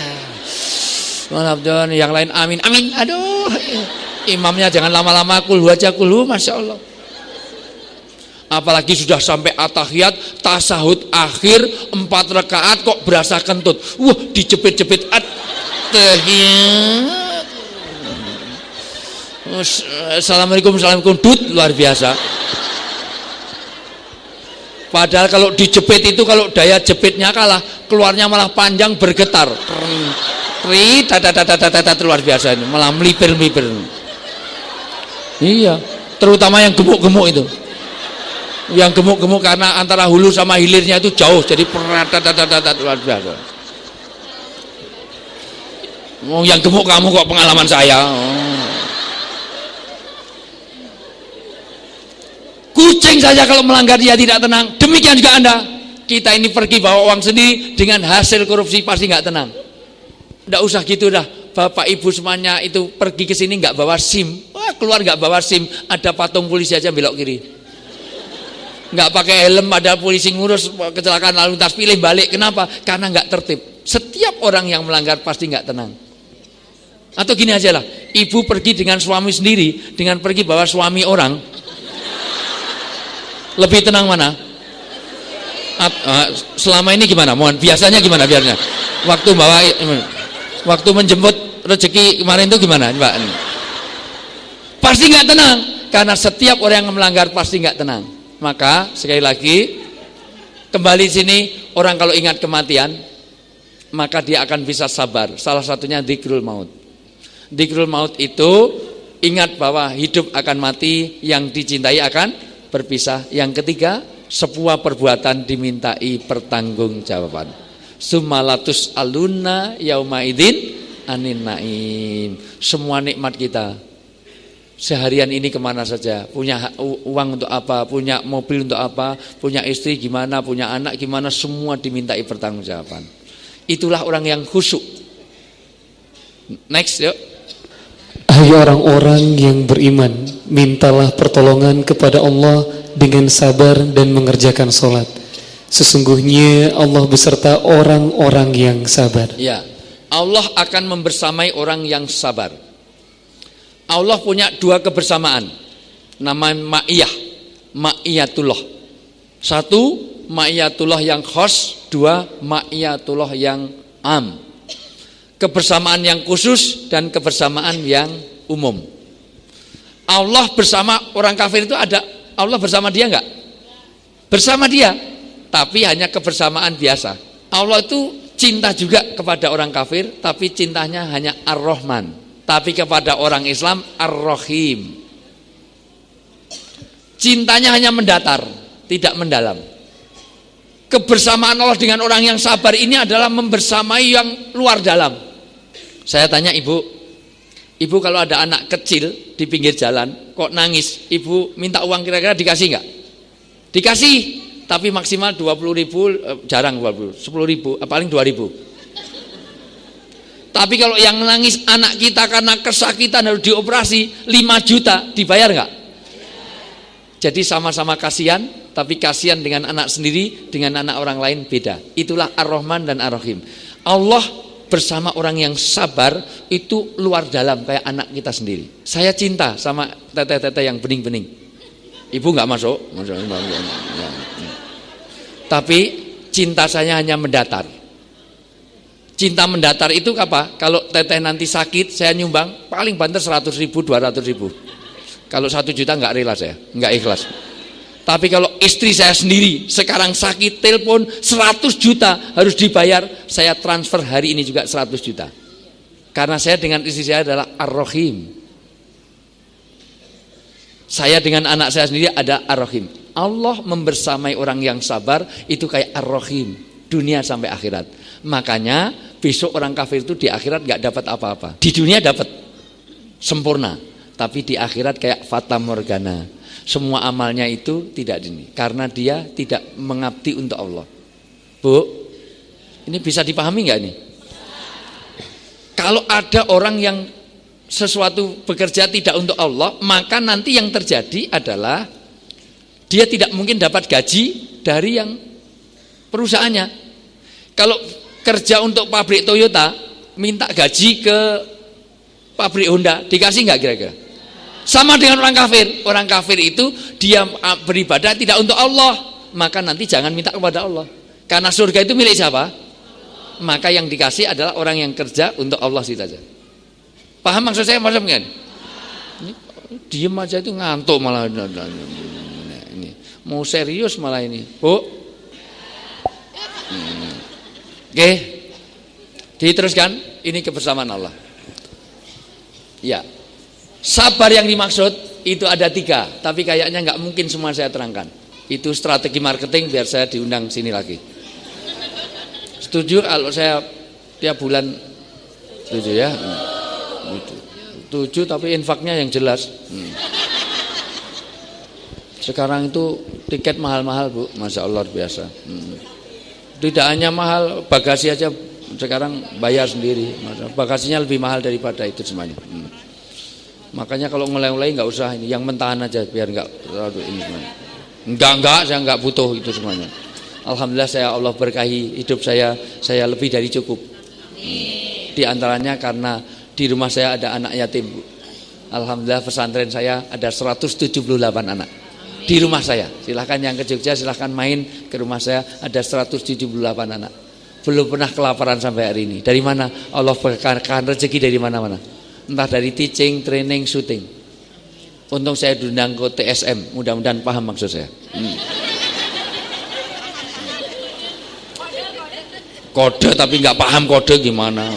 yang lain amin, amin, aduh. Imamnya jangan lama-lama, kulhu aja, kulhu, masya Allah. Apalagi sudah sampai atahiyat, tasahud akhir 4 rakaat kok berasa kentut. Wah, dijepit-jepit atahiyat. Assalamualaikum, dut, luar biasa. Padahal kalau dijepit itu, kalau daya jepitnya kalah, keluarnya malah panjang bergetar. Luar biasa ini, malah melipir-melipir. Iya, terutama yang gemuk-gemuk itu. Yang gemuk-gemuk karena antara hulu sama hilirnya itu jauh, jadi luar biasa. Oh, yang gemuk kamu kok, pengalaman saya. Kucing saja kalau melanggar dia tidak tenang. Demikian juga Anda. Kita ini pergi bawa uang sendiri dengan hasil korupsi pasti nggak tenang. Nggak usah gitu dah. Bapak Ibu semuanya itu pergi ke sini nggak bawa SIM. Wah, keluar nggak bawa SIM. Ada patung polisi aja belok kiri. Nggak pakai helm, ada polisi ngurus kecelakaan lalu lintas, pilih balik. Kenapa? Karena nggak tertib. Setiap orang yang melanggar pasti nggak tenang. Atau gini aja lah. Ibu pergi dengan suami sendiri, dengan pergi bawa suami orang. Lebih tenang mana? Selama ini gimana? Biasanya gimana biasanya? Waktu menjemput rezeki kemarin itu gimana, Mbak? Pasti nggak tenang, karena setiap orang yang melanggar pasti nggak tenang. Maka sekali lagi kembali sini, orang kalau ingat kematian maka dia akan bisa sabar. Salah satunya dzikrul maut. Dzikrul maut itu ingat bahwa hidup akan mati, yang dicintai akan berpisah. Yang ketiga, Sebuah perbuatan dimintai pertanggungjawaban. Sumalatus aluna yauma idzin anin naim. Semua nikmat kita seharian ini kemana saja, punya uang untuk apa, punya mobil untuk apa, punya istri gimana, punya anak gimana, semua dimintai pertanggungjawaban. Itulah orang yang khusyuk. Next yuk. Hai orang-orang yang beriman, mintalah pertolongan kepada Allah dengan sabar dan mengerjakan sholat. Sesungguhnya Allah beserta orang-orang yang sabar. Ya, Allah akan membersamai orang yang sabar. Allah punya dua kebersamaan, nama ma'iyah, ma'iyatullah. Satu, ma'iyatullah yang khas. Dua, ma'iyatullah yang am. Kebersamaan yang khusus dan kebersamaan yang umum. Allah bersama orang kafir itu ada, Allah bersama dia enggak? Bersama dia, tapi hanya kebersamaan biasa. Allah itu cinta juga kepada orang kafir, tapi cintanya hanya Ar-Rahman. Tapi kepada orang Islam Ar-Rahim. Cintanya hanya mendatar, tidak mendalam. Kebersamaan Allah dengan orang yang sabar ini adalah membersamai yang luar dalam. Saya tanya ibu kalau ada anak kecil di pinggir jalan kok nangis, ibu minta uang kira-kira dikasih enggak? Dikasih, tapi maksimal 20.000, jarang 20, 10.000, paling 2.000. Tapi kalau yang menangis anak kita karena kesakitan harus dioperasi 5 juta, dibayar enggak? Jadi sama-sama kasihan, tapi kasihan dengan anak sendiri, dengan anak orang lain beda. Itulah Ar-Rahman dan Ar-Rahim. Allah bersama orang yang sabar itu luar dalam kayak anak kita sendiri. Saya cinta sama teteh-teteh yang bening-bening. Ibu enggak masuk. Tapi cinta saya hanya mendatar. Cinta mendatar itu apa? Kalau teteh nanti sakit, saya nyumbang paling banter 100.000, 200.000. Kalau 1 juta enggak rela saya, enggak ikhlas. Tapi kalau istri saya sendiri sekarang sakit, telepon 100 juta harus dibayar, saya transfer hari ini juga 100 juta. Karena saya dengan istri saya adalah Ar-Rahim. Saya dengan anak saya sendiri ada Ar-Rahim. Allah membersamai orang yang sabar itu kayak Ar-Rahim, dunia sampai akhirat. Makanya besok orang kafir itu di akhirat gak dapat apa-apa. Di dunia dapat sempurna, tapi di akhirat kayak fata morgana. Semua amalnya itu tidak ini, karena dia tidak mengabdi untuk Allah. Bu, ini bisa dipahami gak ini? Kalau ada orang yang sesuatu bekerja tidak untuk Allah, maka nanti yang terjadi adalah dia tidak mungkin dapat gaji dari yang perusahaannya. Kalau kerja untuk pabrik Toyota, minta gaji ke pabrik Honda, dikasih nggak kira-kira? Sama dengan orang kafir. Orang kafir itu dia beribadah tidak untuk Allah, maka nanti jangan minta kepada Allah. Karena surga itu milik siapa? Maka yang dikasih adalah orang yang kerja untuk Allah saja. Paham maksud saya macam kan? Ini diem aja itu ngantuk malah. Ini mau serius malah ini, Bu. Oke, diteruskan. Ini kebersamaan Allah. Ya, sabar yang dimaksud itu ada 3, tapi kayaknya nggak mungkin semua saya terangkan. Itu strategi marketing biar saya diundang sini lagi. Setuju kalau saya tiap bulan? Setuju ya? Setuju, tapi infaknya yang jelas. Sekarang itu tiket mahal-mahal, Bu, Masya Allah biasa. Tidak hanya mahal, bagasi aja sekarang bayar sendiri. Bagasinya lebih mahal daripada itu semuanya. Makanya kalau ngeleng-ngeleng nggak usah ini, yang mentahan aja biar nggak terlalu ini semuanya. Enggak, saya nggak butuh itu semuanya. Alhamdulillah saya Allah berkahi hidup saya lebih dari cukup. Di antaranya karena di rumah saya ada anak yatim, Bu. Alhamdulillah pesantren saya ada 178 anak. Di rumah saya, silahkan yang ke Jogja silahkan main ke rumah saya, ada 178 anak. Belum pernah kelaparan sampai hari ini. Dari mana? Allah berkahan rezeki dari mana-mana. Entah dari teaching, training, syuting. Untung saya diundang ke TSM, mudah-mudahan paham maksud saya. Kode tapi nggak paham kode gimana.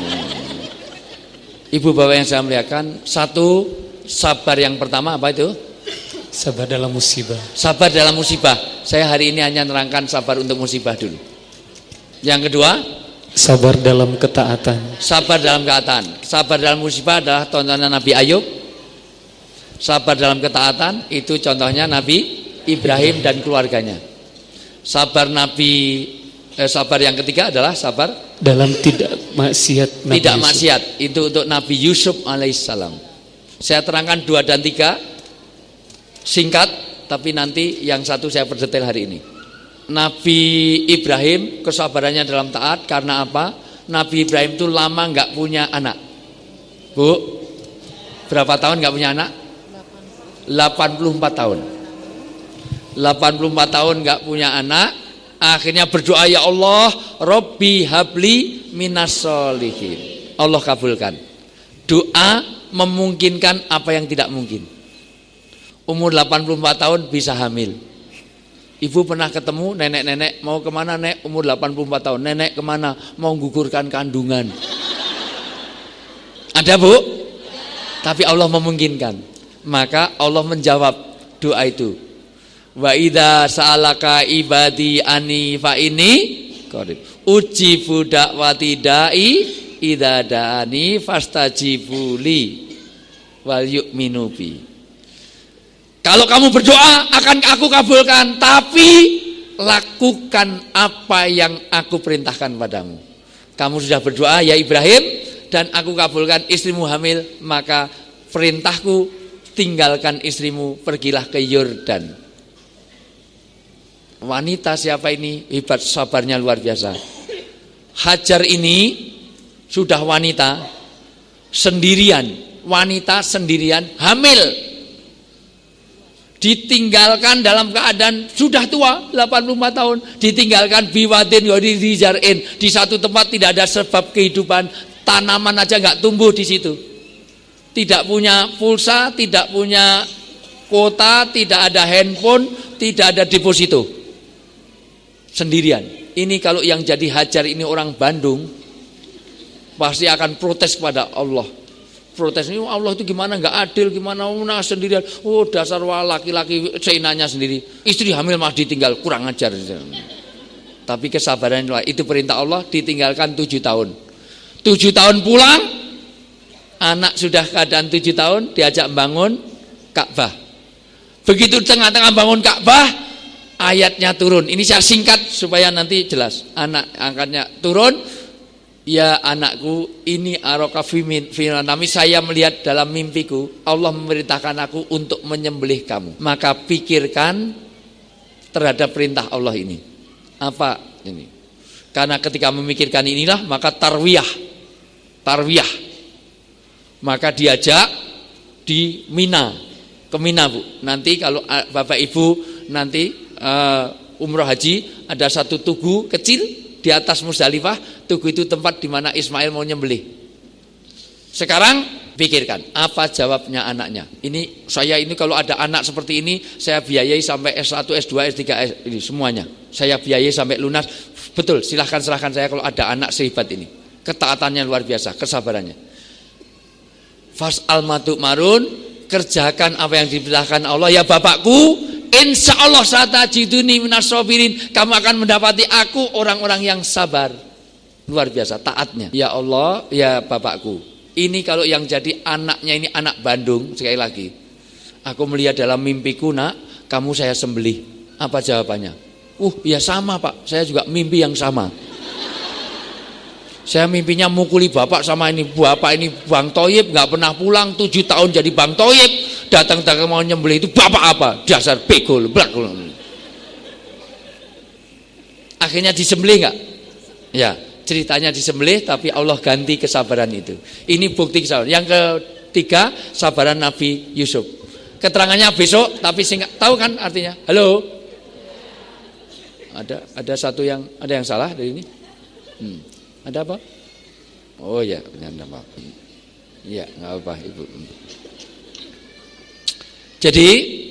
Ibu bapak yang saya muliakan, satu, sabar yang pertama apa itu? Sabar dalam musibah. Sabar dalam musibah. Saya hari ini hanya menerangkan sabar untuk musibah dulu. Yang kedua, sabar dalam ketaatan. Sabar dalam ketaatan. Sabar dalam musibah adalah tontonan Nabi Ayub. Sabar dalam ketaatan itu contohnya Nabi Ibrahim dan keluarganya. Sabar yang ketiga adalah sabar dalam tidak maksiat. Tidak maksiat itu untuk Nabi Yusuf alaihissalam. Saya terangkan 2 dan 3 singkat, tapi nanti yang satu saya perdetail hari ini. Nabi Ibrahim kesabarannya dalam taat karena apa? Nabi Ibrahim itu lama nggak punya anak. Bu, berapa tahun nggak punya anak? 84 tahun. 84 tahun nggak punya anak. Akhirnya berdoa, ya Allah, Robbi habli minas sholihin. Allah kabulkan. Doa memungkinkan apa yang tidak mungkin. Umur 84 tahun bisa hamil. Ibu pernah ketemu nenek-nenek, mau kemana nek? Umur 84 tahun. Nenek kemana? Mau gugurkan kandungan. Ada bu? Tapi Allah memungkinkan. Maka Allah menjawab doa itu. Wa idza sa'alaka ibadi ani fa inni qarib. Ujibu da'wati da'i idza da'ani fastajibu li wal yu'minu bi. Kalau kamu berdoa akan aku kabulkan, tapi lakukan apa yang aku perintahkan padamu. Kamu sudah berdoa ya Ibrahim dan aku kabulkan istrimu hamil, maka perintahku tinggalkan istrimu, pergilah ke Yordan. Wanita siapa ini? Hebat, sabarnya luar biasa. Hajar ini sudah wanita sendirian, hamil. Ditinggalkan dalam keadaan sudah tua, 84 tahun, ditinggalkan biwatin yodi dijar'in, di satu tempat tidak ada sebab kehidupan, tanaman aja nggak tumbuh di situ. Tidak punya pulsa, tidak punya kuota, tidak ada handphone, tidak ada deposito. Sendirian. Ini kalau yang jadi Hajar ini orang Bandung, pasti akan protes kepada Allah. Protes ini Allah itu gimana nggak adil, gimana sendirian. Oh dasar laki-laki seinanya sendiri. Istri hamil mah ditinggal, kurang ajar. Tapi kesabaran itu perintah Allah, ditinggalkan 7 tahun. 7 tahun pulang, anak sudah keadaan 7 tahun diajak bangun Ka'bah. Begitu tengah-tengah bangun Ka'bah, ayatnya turun. Ini saya singkat supaya nanti jelas. Anak angkatnya turun. Ya anakku, ini aroka fimanami, saya melihat dalam mimpiku Allah memerintahkan aku untuk menyembelih kamu. Maka pikirkan terhadap perintah Allah ini. Apa ini? Karena ketika memikirkan inilah maka tarwiyah. Maka diajak di Mina, ke Mina Bu. Nanti kalau Bapak Ibu nanti umroh haji, ada satu tugu kecil di atas Musdalifah. Tugu itu tempat di mana Ismail mau nyembelih. Sekarang pikirkan apa jawabnya anaknya. Ini saya ini kalau ada anak seperti ini, saya biayai sampai S1, S2, S3, ini semuanya. Saya biayai sampai lunas. Betul, silahkan serahkan saya kalau ada anak sehebat ini. Ketaatannya luar biasa, kesabarannya. Fas'al matu marun, kerjakan apa yang diperintahkan Allah. Ya Bapakku, insya Allah satajiduni minas sabirin, kamu akan mendapati aku orang-orang yang sabar. Luar biasa taatnya. Ya Allah, ya Bapakku, ini kalau yang jadi anaknya ini anak Bandung, sekali lagi, aku melihat dalam mimpiku nak, kamu saya sembelih. Apa jawabannya? Ya sama Pak, saya juga mimpi yang sama. Saya mimpinya mukuli bapak sama ini. Bapak ini Bang Toyib, gak pernah pulang, 7 tahun jadi Bang Toyib. Datang-datang mau nyembelih itu bapak apa? Dasar begol. Akhirnya disembelih gak? Ya, ceritanya disembelih, tapi Allah ganti kesabaran itu. Ini bukti kesabaran. Yang ketiga, sabaran Nabi Yusuf. Keterangannya besok, tapi singkat. Tahu kan artinya? Halo? Ada satu yang salah dari ini? Ada apa? Oh ya, ada apa? Iya, nggak apa Ibu. Jadi,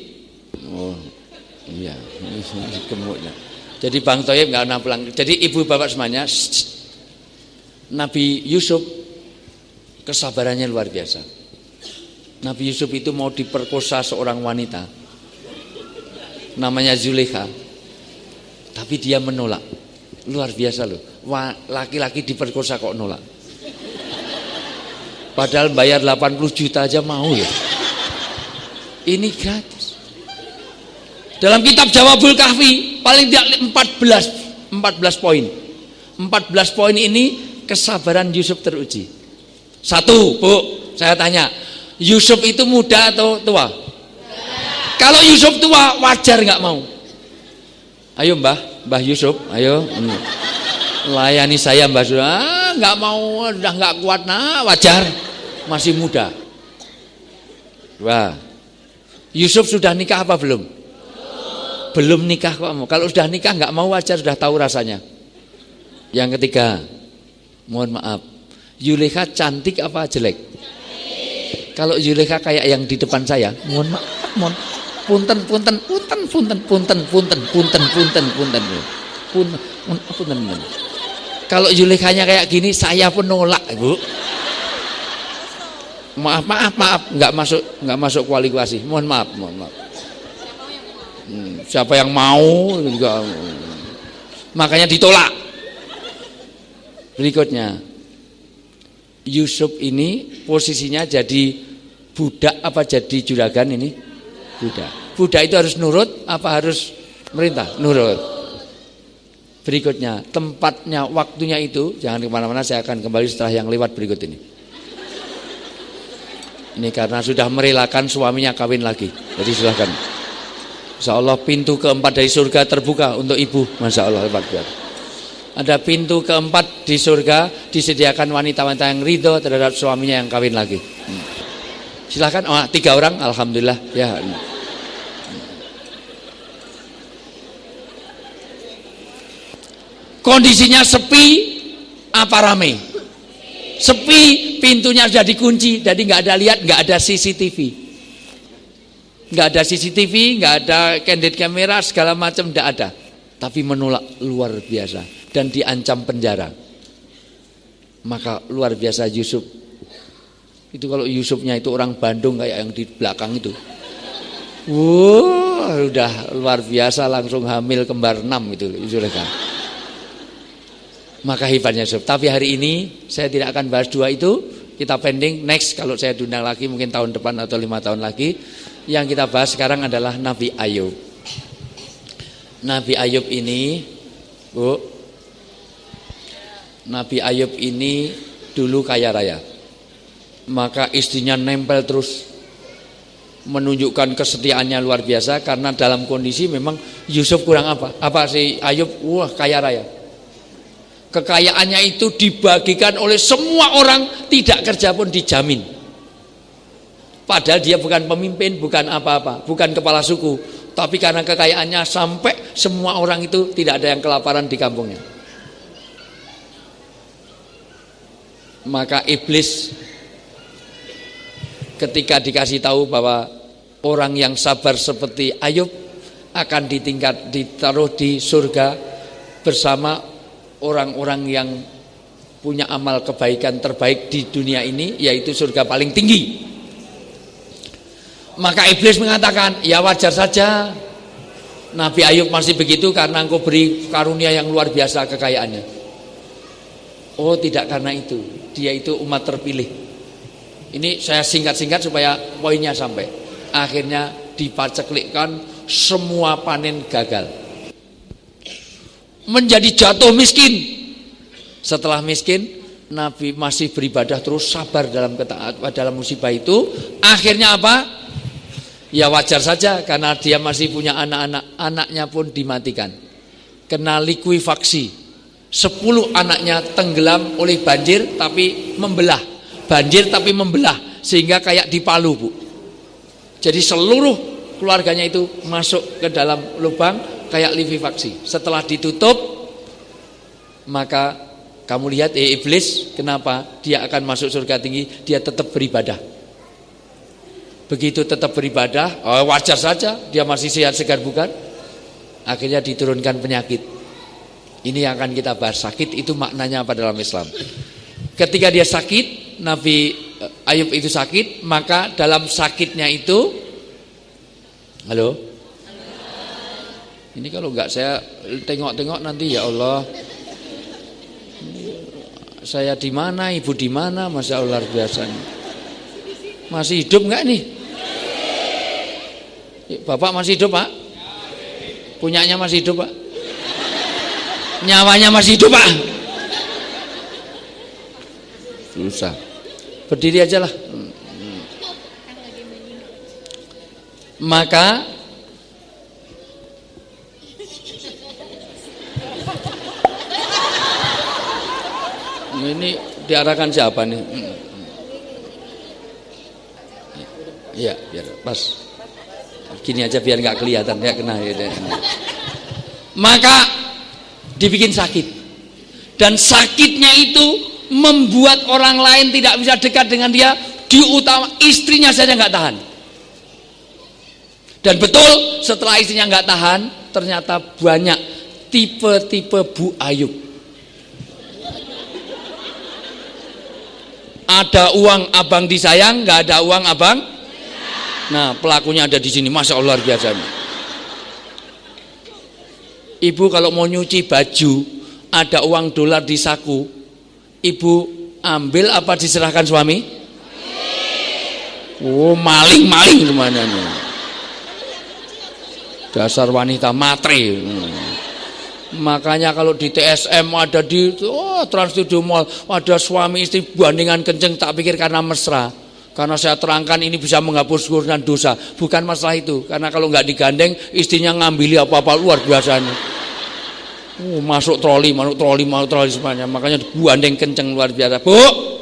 iya, gemuknya. Jadi Bang Toyib nggak pernah pulang. Jadi ibu bapak semuanya, Nabi Yusuf kesabarannya luar biasa. Nabi Yusuf itu mau diperkosa seorang wanita, namanya Zulekha. Tapi dia menolak. Luar biasa loh. Laki-laki diperkosa kok nolak. Padahal bayar 80 juta aja mau ya. Ini gratis. Dalam kitab Jawabul Kahfi paling tidak 14 poin. 14 poin ini kesabaran Yusuf teruji. Satu, Bu, saya tanya, Yusuf itu muda atau tua? Kalau Yusuf tua, wajar nggak mau? Ayo Mbah Yusuf, ayo layani saya Mbah Yusuf. Nggak mau, udah nggak kuat, nah wajar, masih muda. Wah, Yusuf sudah nikah apa belum? Belum nikah kok mau. Kalau sudah nikah nggak mau wajar, sudah tahu rasanya. Yang ketiga, mohon maaf, Yulekha cantik apa jelek? Kalau Yulekha kayak yang di depan saya, mohon maaf, punten. Kalau Yulekhanya kayak gini, saya pun nolak, Bu. Maaf, nggak masuk kualifikasi. Mohon maaf. Siapa yang mau juga, makanya ditolak. Berikutnya, Yusuf ini posisinya jadi budak apa jadi juragan ini? Budak itu harus nurut apa harus merintah? Nurut. Berikutnya, tempatnya, waktunya itu jangan kemana-mana, saya akan kembali setelah yang lewat berikut ini. Ini karena sudah merelakan suaminya kawin lagi. Jadi silahkan. Insya Allah pintu keempat dari surga terbuka untuk ibu. Masya Allah, hebat banget. Ada pintu keempat di surga, disediakan wanita-wanita yang ridho terhadap suaminya yang kawin lagi. Silahkan, 3 orang, alhamdulillah ya. Kondisinya sepi apa rame? Sepi, pintunya sudah dikunci, jadi nggak ada lihat, nggak ada CCTV, nggak ada candid kamera segala macam, nggak ada. Tapi menolak luar biasa dan diancam penjara. Maka luar biasa Yusuf. Itu kalau Yusufnya itu orang Bandung kayak yang di belakang itu. Udah luar biasa, langsung hamil kembar 6 itu Zulekha. Maka hebatnya Yusuf. Tapi hari ini saya tidak akan bahas 2 itu. Kita pending, next kalau saya diundang lagi mungkin tahun depan atau 5 tahun lagi. Yang kita bahas sekarang adalah Nabi Ayub. Nabi Ayub ini, Bu, Nabi Ayub ini dulu kaya raya. Maka istrinya nempel terus, menunjukkan kesetiaannya luar biasa. Karena dalam kondisi memang Yusuf kurang apa si Ayub, kaya raya. Kekayaannya itu dibagikan oleh semua orang, tidak kerja pun dijamin. Padahal dia bukan pemimpin, bukan apa-apa, bukan kepala suku, tapi karena kekayaannya sampai semua orang itu tidak ada yang kelaparan di kampungnya. Maka iblis ketika dikasih tahu bahwa orang yang sabar seperti Ayub akan ditaruh di surga bersama orang-orang yang punya amal kebaikan terbaik di dunia ini, yaitu surga paling tinggi. Maka iblis mengatakan, ya wajar saja Nabi Ayub masih begitu karena engkau beri karunia yang luar biasa kekayaannya. Oh, tidak karena itu, dia itu umat terpilih. Ini saya singkat-singkat supaya poinnya sampai. Akhirnya dipaceklikkan, semua panen gagal, menjadi jatuh miskin. Setelah miskin, Nabi masih beribadah terus, sabar dalam dalam musibah itu. Akhirnya apa? Ya wajar saja karena dia masih punya anak-anak, anaknya pun dimatikan, kena likuifaksi. 10 anaknya tenggelam oleh banjir tapi membelah, sehingga kayak dipalu, Bu. Jadi seluruh keluarganya itu masuk ke dalam lubang kayak likuifaksi. Setelah ditutup, maka kamu lihat iblis, kenapa dia akan masuk surga tinggi? Dia tetap beribadah. Begitu tetap beribadah, wajar saja, dia masih sehat segar bukan? Akhirnya diturunkan penyakit. Ini yang akan kita bahas. Sakit itu maknanya apa dalam Islam? Ketika dia sakit, Nabi Ayub itu sakit, maka dalam sakitnya itu, Ini kalau enggak saya tengok-tengok nanti ya Allah, saya di mana, ibu di mana, Masya Allah luar biasa. Masih hidup enggak nih? Bapak masih hidup Pak? Punyanya masih hidup Pak? Nyawanya masih hidup Pak? Susah. Berdiri aja lah. Maka ini diarahkan siapa nih? Iya, biar pas. Gini aja biar nggak kelihatan ya kena. Maka dibikin sakit. Dan sakitnya itu membuat orang lain tidak bisa dekat dengan dia, diutama istrinya saja nggak tahan. Dan betul setelah istrinya nggak tahan, ternyata banyak tipe-tipe Bu Ayub. Ada uang abang disayang, nggak ada uang abang. Nah pelakunya ada di sini, Masya Allah luar biasa. Ibu kalau mau nyuci baju, ada uang dolar di saku, ibu ambil apa diserahkan suami? Oh maling-maling semuanya. Dasar wanita matre. Makanya kalau di TSM ada di Trans Studio Mall ada suami istri bandingan kenceng, tak pikir karena mesra. Karena saya terangkan ini bisa menghapus urusan dosa. Bukan masalah itu. Karena kalau nggak digandeng istrinya ngambili apa-apa luar biasanya. Masuk troli semuanya. Makanya digandeng kenceng luar biasa. Bu,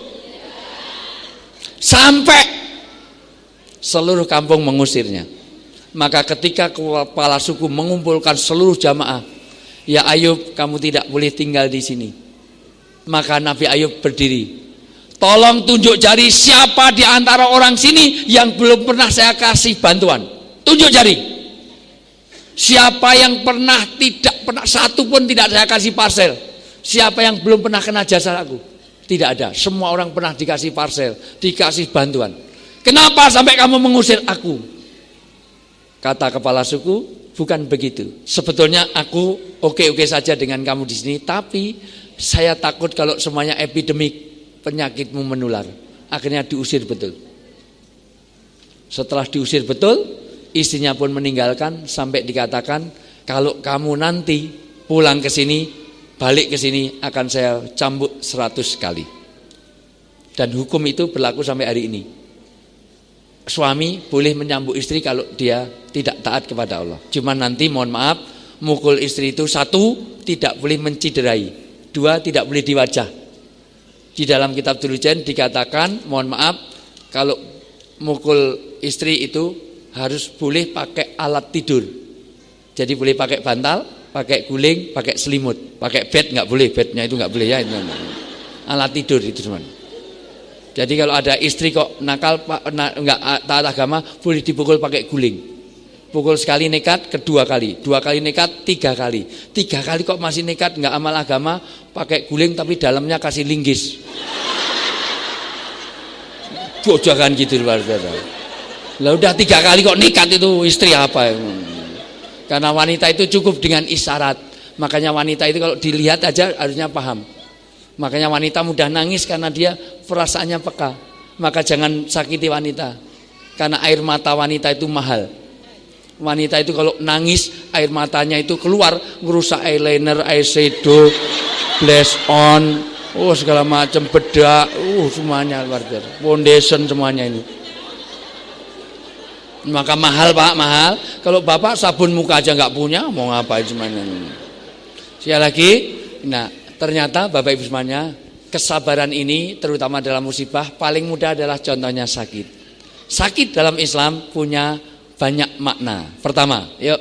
sampai seluruh kampung mengusirnya. Maka ketika kepala suku mengumpulkan seluruh jamaah, ya Ayub, kamu tidak boleh tinggal di sini. Maka Nabi Ayub berdiri. Tolong tunjuk jari siapa di antara orang sini yang belum pernah saya kasih bantuan. Tunjuk jari. Siapa yang tidak pernah satu pun tidak saya kasih parcel. Siapa yang belum pernah kena jasa aku? Tidak ada. Semua orang pernah dikasih parcel, dikasih bantuan. Kenapa sampai kamu mengusir aku? Kata kepala suku, bukan begitu. Sebetulnya aku oke-oke saja dengan kamu di sini, tapi saya takut kalau semuanya epidemik, penyakitmu menular. Akhirnya diusir betul. Setelah diusir betul, istrinya pun meninggalkan sampai dikatakan kalau kamu nanti pulang ke sini, balik ke sini akan saya cambuk 100 kali. Dan hukum itu berlaku sampai hari ini. Suami boleh menyambuk istri kalau dia tidak taat kepada Allah. Cuma nanti mohon maaf, mukul istri itu 1 tidak boleh menciderai, 2 tidak boleh di wajah. Di dalam kitab Dulujen dikatakan mohon maaf, kalau mukul istri itu harus boleh pakai alat tidur. Jadi boleh pakai bantal, pakai guling, pakai selimut, pakai bed nggak boleh, bednya itu nggak boleh ya. Alat tidur itu cuma. Jadi kalau ada istri kok nakal enggak taat agama, boleh dipukul pakai guling. Pukul sekali nekat, kedua kali, 2 kali nekat, 3 kali. 3 kali kok masih nekat, enggak amal agama, pakai guling tapi dalamnya kasih linggis. Bojakan gitu luar biasa. Lah udah 3 kali kok nekat itu istri apa? Karena wanita itu cukup dengan isyarat. Makanya wanita itu kalau dilihat aja harusnya paham. Makanya wanita mudah nangis karena dia perasaannya peka. Maka jangan sakiti wanita. Karena air mata wanita itu mahal. Wanita itu kalau nangis air matanya itu keluar, ngerusak eyeliner, eyeshadow, blush on, segala macam, bedak, semuanya luar biasa. Foundation semuanya ini. Maka mahal Pak, mahal. Kalau Bapak sabun muka aja nggak punya, mau ngapain semuanya ini. Sekali lagi, nah ternyata Bapak Ibu semuanya, kesabaran ini terutama dalam musibah paling mudah adalah contohnya sakit. Sakit dalam Islam punya banyak makna. Pertama, yuk.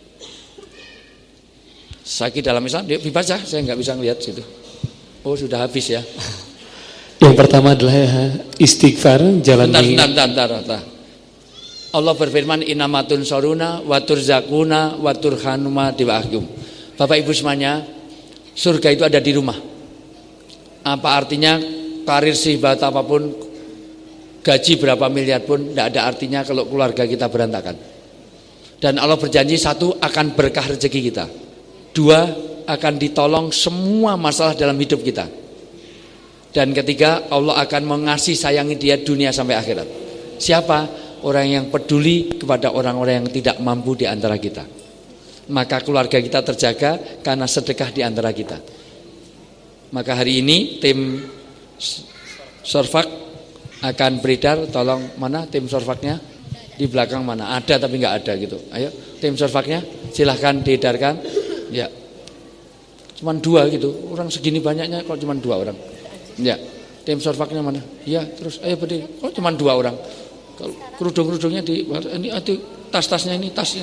Sakit dalam Islam, yuk dibaca, saya nggak bisa ngelihat situ. Oh sudah habis ya. Yang pertama adalah istighfar, jalan. Bentar. Allah berfirman, inamatun soruna, watur zakuna, watur hanuma diwahyum. Bapak Ibu semuanya, surga itu ada di rumah. Apa artinya karir sehebat apapun, gaji berapa miliar pun tidak ada artinya kalau keluarga kita berantakan. Dan Allah berjanji, satu, akan berkah rezeki kita. Dua, akan ditolong semua masalah dalam hidup kita. Dan ketiga, Allah akan mengasihi sayangi dia dunia sampai akhirat. Siapa? Orang yang peduli kepada orang-orang yang tidak mampu di antara kita. Maka keluarga kita terjaga karena sedekah di antara kita. Maka hari ini tim Sorfak akan beredar. Tolong, mana tim Sorfaknya? Di belakang mana? Ada tapi nggak ada gitu. Ayo tim Sorfaknya silahkan diedarkan. Ya, cuman 2 gitu. Orang segini banyaknya kok cuman 2 orang. Ya, tim Sorfaknya mana? Ya, terus ayo berdiri. Kok cuman 2 orang? Kalau kerudung-kerudungnya ini tas-tasnya ini tasnya.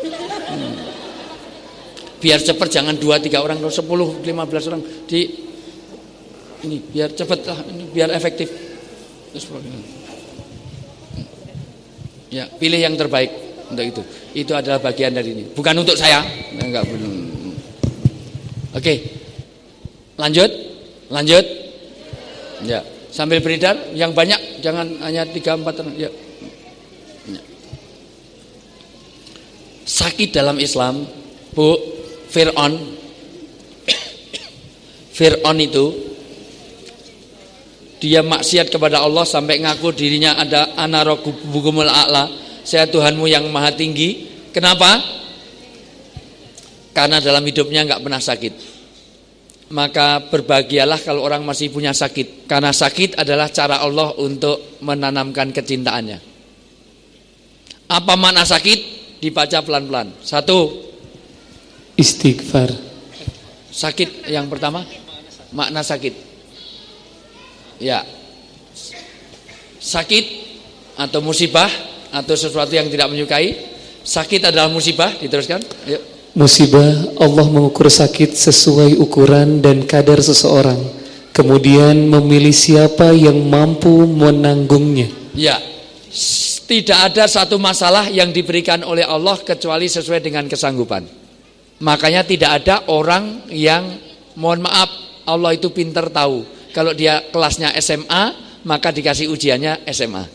Biar cepat, jangan 2-3 orang, 10-15 orang di ini biar cepat lah, ini biar efektif. Ya, pilih yang terbaik untuk itu. Itu adalah bagian dari ini. Bukan untuk saya. Enggak belum. Oke. Lanjut. Ya, sambil beredar yang banyak, jangan hanya 3-4 orang. Ya. Sakit dalam Islam, Bu, Fir'aun itu dia maksiat kepada Allah sampai ngaku dirinya ada ana rabbukumul a'la, saya Tuhanmu yang maha tinggi. Kenapa? Karena dalam hidupnya enggak pernah sakit. Maka berbahagialah kalau orang masih punya sakit, karena sakit adalah cara Allah untuk menanamkan kecintaannya. Apa makna sakit? Dibaca pelan-pelan. 1, istighfar. Sakit yang pertama, makna sakit. Ya, sakit atau musibah atau sesuatu yang tidak menyukai. Sakit adalah musibah. Diteruskan. Yuk. Musibah, Allah mengukur sakit sesuai ukuran dan kadar seseorang, kemudian memilih siapa yang mampu menanggungnya. Ya, tidak ada satu masalah yang diberikan oleh Allah kecuali sesuai dengan kesanggupan. Makanya tidak ada orang yang, mohon maaf, Allah itu pintar tahu. Kalau dia kelasnya SMA, maka dikasih ujiannya SMA.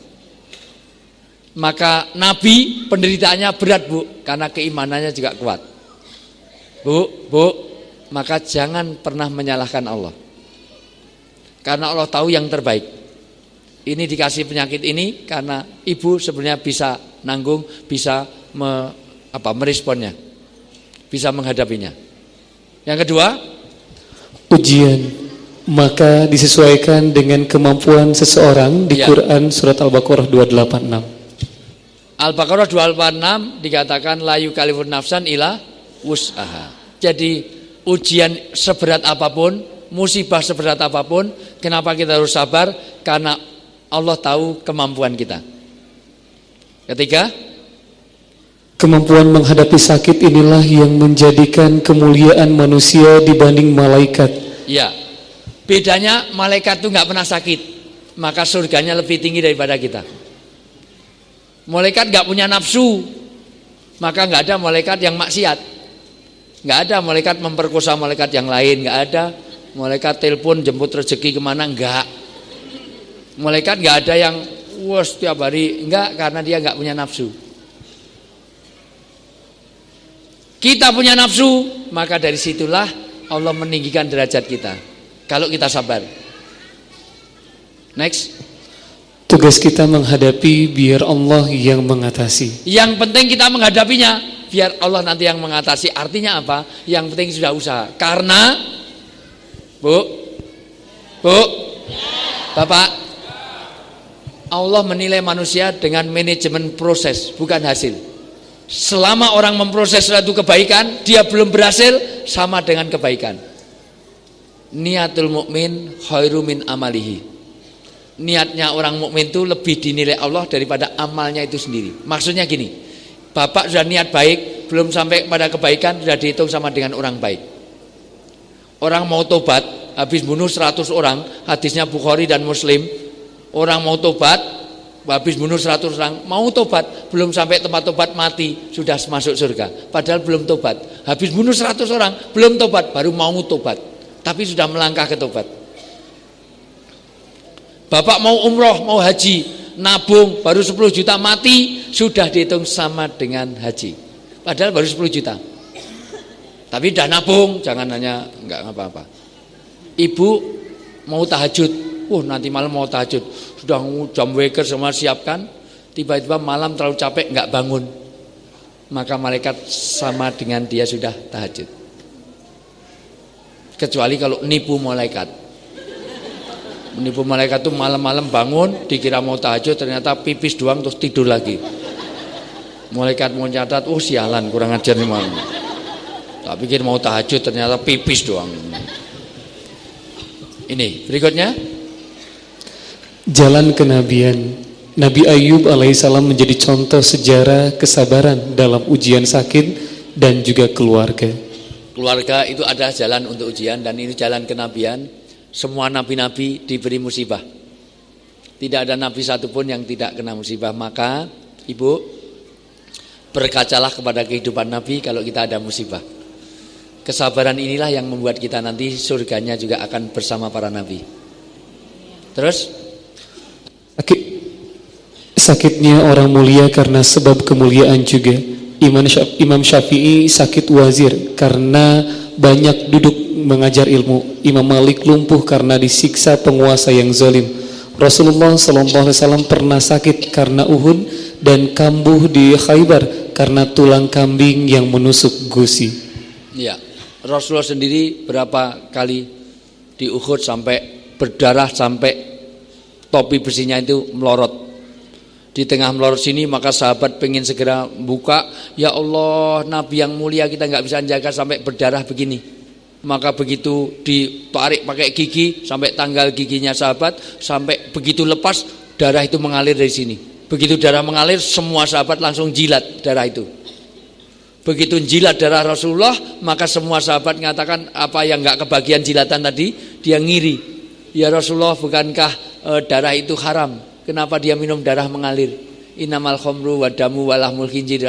Maka Nabi penderitaannya berat, Bu, karena keimanannya juga kuat. Bu, maka jangan pernah menyalahkan Allah. Karena Allah tahu yang terbaik. Ini dikasih penyakit ini karena ibu sebenarnya bisa nanggung, bisa meresponnya, bisa menghadapinya. Yang kedua, ujian, maka disesuaikan dengan kemampuan seseorang di Quran surat Al-Baqarah 286. Al-Baqarah 286 dikatakan la yukallifun nafsan illa wus'aha. Jadi ujian seberat apapun, musibah seberat apapun, kenapa kita harus sabar? Karena Allah tahu kemampuan kita. Ketiga, kemampuan menghadapi sakit inilah yang menjadikan kemuliaan manusia dibanding malaikat. Ya, bedanya malaikat itu nggak pernah sakit, maka surganya lebih tinggi daripada kita. Malaikat nggak punya nafsu, maka nggak ada malaikat yang maksiat. Nggak ada malaikat memperkosa malaikat yang lain, nggak ada. Malaikat telepon jemput rezeki kemana, enggak. Malaikat nggak ada yang setiap hari, enggak, karena dia nggak punya nafsu. Kita punya nafsu, maka dari situlah Allah meninggikan derajat kita. Kalau kita sabar. Next. Tugas kita menghadapi biar Allah yang mengatasi. Yang penting kita menghadapinya, biar Allah nanti yang mengatasi. Artinya apa? Yang penting sudah usaha. Karena Bu, Bapak, Allah menilai manusia dengan manajemen proses, bukan hasil. Selama orang memproses suatu kebaikan, dia belum berhasil, sama dengan kebaikan. Niatul mukmin khairu min amalihi. Niatnya orang mukmin itu lebih dinilai Allah daripada amalnya itu sendiri. Maksudnya gini, Bapak sudah niat baik, belum sampai pada kebaikan, sudah dihitung sama dengan orang baik. Orang mau tobat, habis bunuh 100 orang, hadisnya Bukhari dan Muslim. Orang mau tobat, habis bunuh 100 orang, mau tobat, belum sampai tempat tobat mati, sudah masuk surga. Padahal belum tobat. Habis bunuh 100 orang, belum tobat, baru mau tobat. Tapi sudah melangkah ke tobat. Bapak mau umroh, mau haji, nabung, baru 10 juta mati, sudah dihitung sama dengan haji. Padahal baru 10 juta. Tapi udah nabung, jangan hanya enggak apa-apa. Ibu mau tahajud, nanti malam mau tahajud, sudah jam waker semua siapkan, tiba-tiba malam terlalu capek enggak bangun, maka malaikat sama dengan dia sudah tahajud. Kecuali kalau nipu malaikat. Menipu malaikat itu malam-malam bangun, dikira mau tahajud, ternyata pipis doang terus tidur lagi. Malaikat mau catat, sialan kurang ajar nih malam. Tak pikir mau tahajud, ternyata pipis doang. Ini berikutnya, jalan kenabian. Nabi Ayub alaihissalam menjadi contoh sejarah kesabaran dalam ujian sakit dan juga keluarga. Keluarga itu ada jalan untuk ujian, dan ini jalan kenabian. Semua nabi-nabi diberi musibah. Tidak ada nabi satupun yang tidak kena musibah. Maka ibu, berkacalah kepada kehidupan nabi kalau kita ada musibah. Kesabaran inilah yang membuat kita nanti surganya juga akan bersama para nabi. Terus sakitnya orang mulia karena sebab kemuliaan juga. Imam Syafi'i sakit wazir karena banyak duduk mengajar ilmu. Imam Malik lumpuh karena disiksa penguasa yang zalim. Rasulullah SAW pernah sakit karena Uhud dan kambuh di Khaybar karena tulang kambing yang menusuk gusi. Ya, Rasulullah sendiri berapa kali di Uhud sampai berdarah, sampai topi besinya itu melorot. Di tengah melorot sini, maka sahabat pengen segera buka. Ya Allah, Nabi yang mulia kita nggak bisa jaga sampai berdarah begini. Maka begitu ditarik pakai gigi sampai tanggal giginya sahabat, sampai begitu lepas darah itu mengalir dari sini. Begitu darah mengalir, semua sahabat langsung jilat darah itu. Begitu jilat darah Rasulullah, maka semua sahabat mengatakan apa yang nggak kebagian jilatan tadi, dia ngiri. Ya Rasulullah, bukankah darah itu haram? Kenapa dia minum darah mengalir? Innamal khamru wa damu wa lahmul khinzir.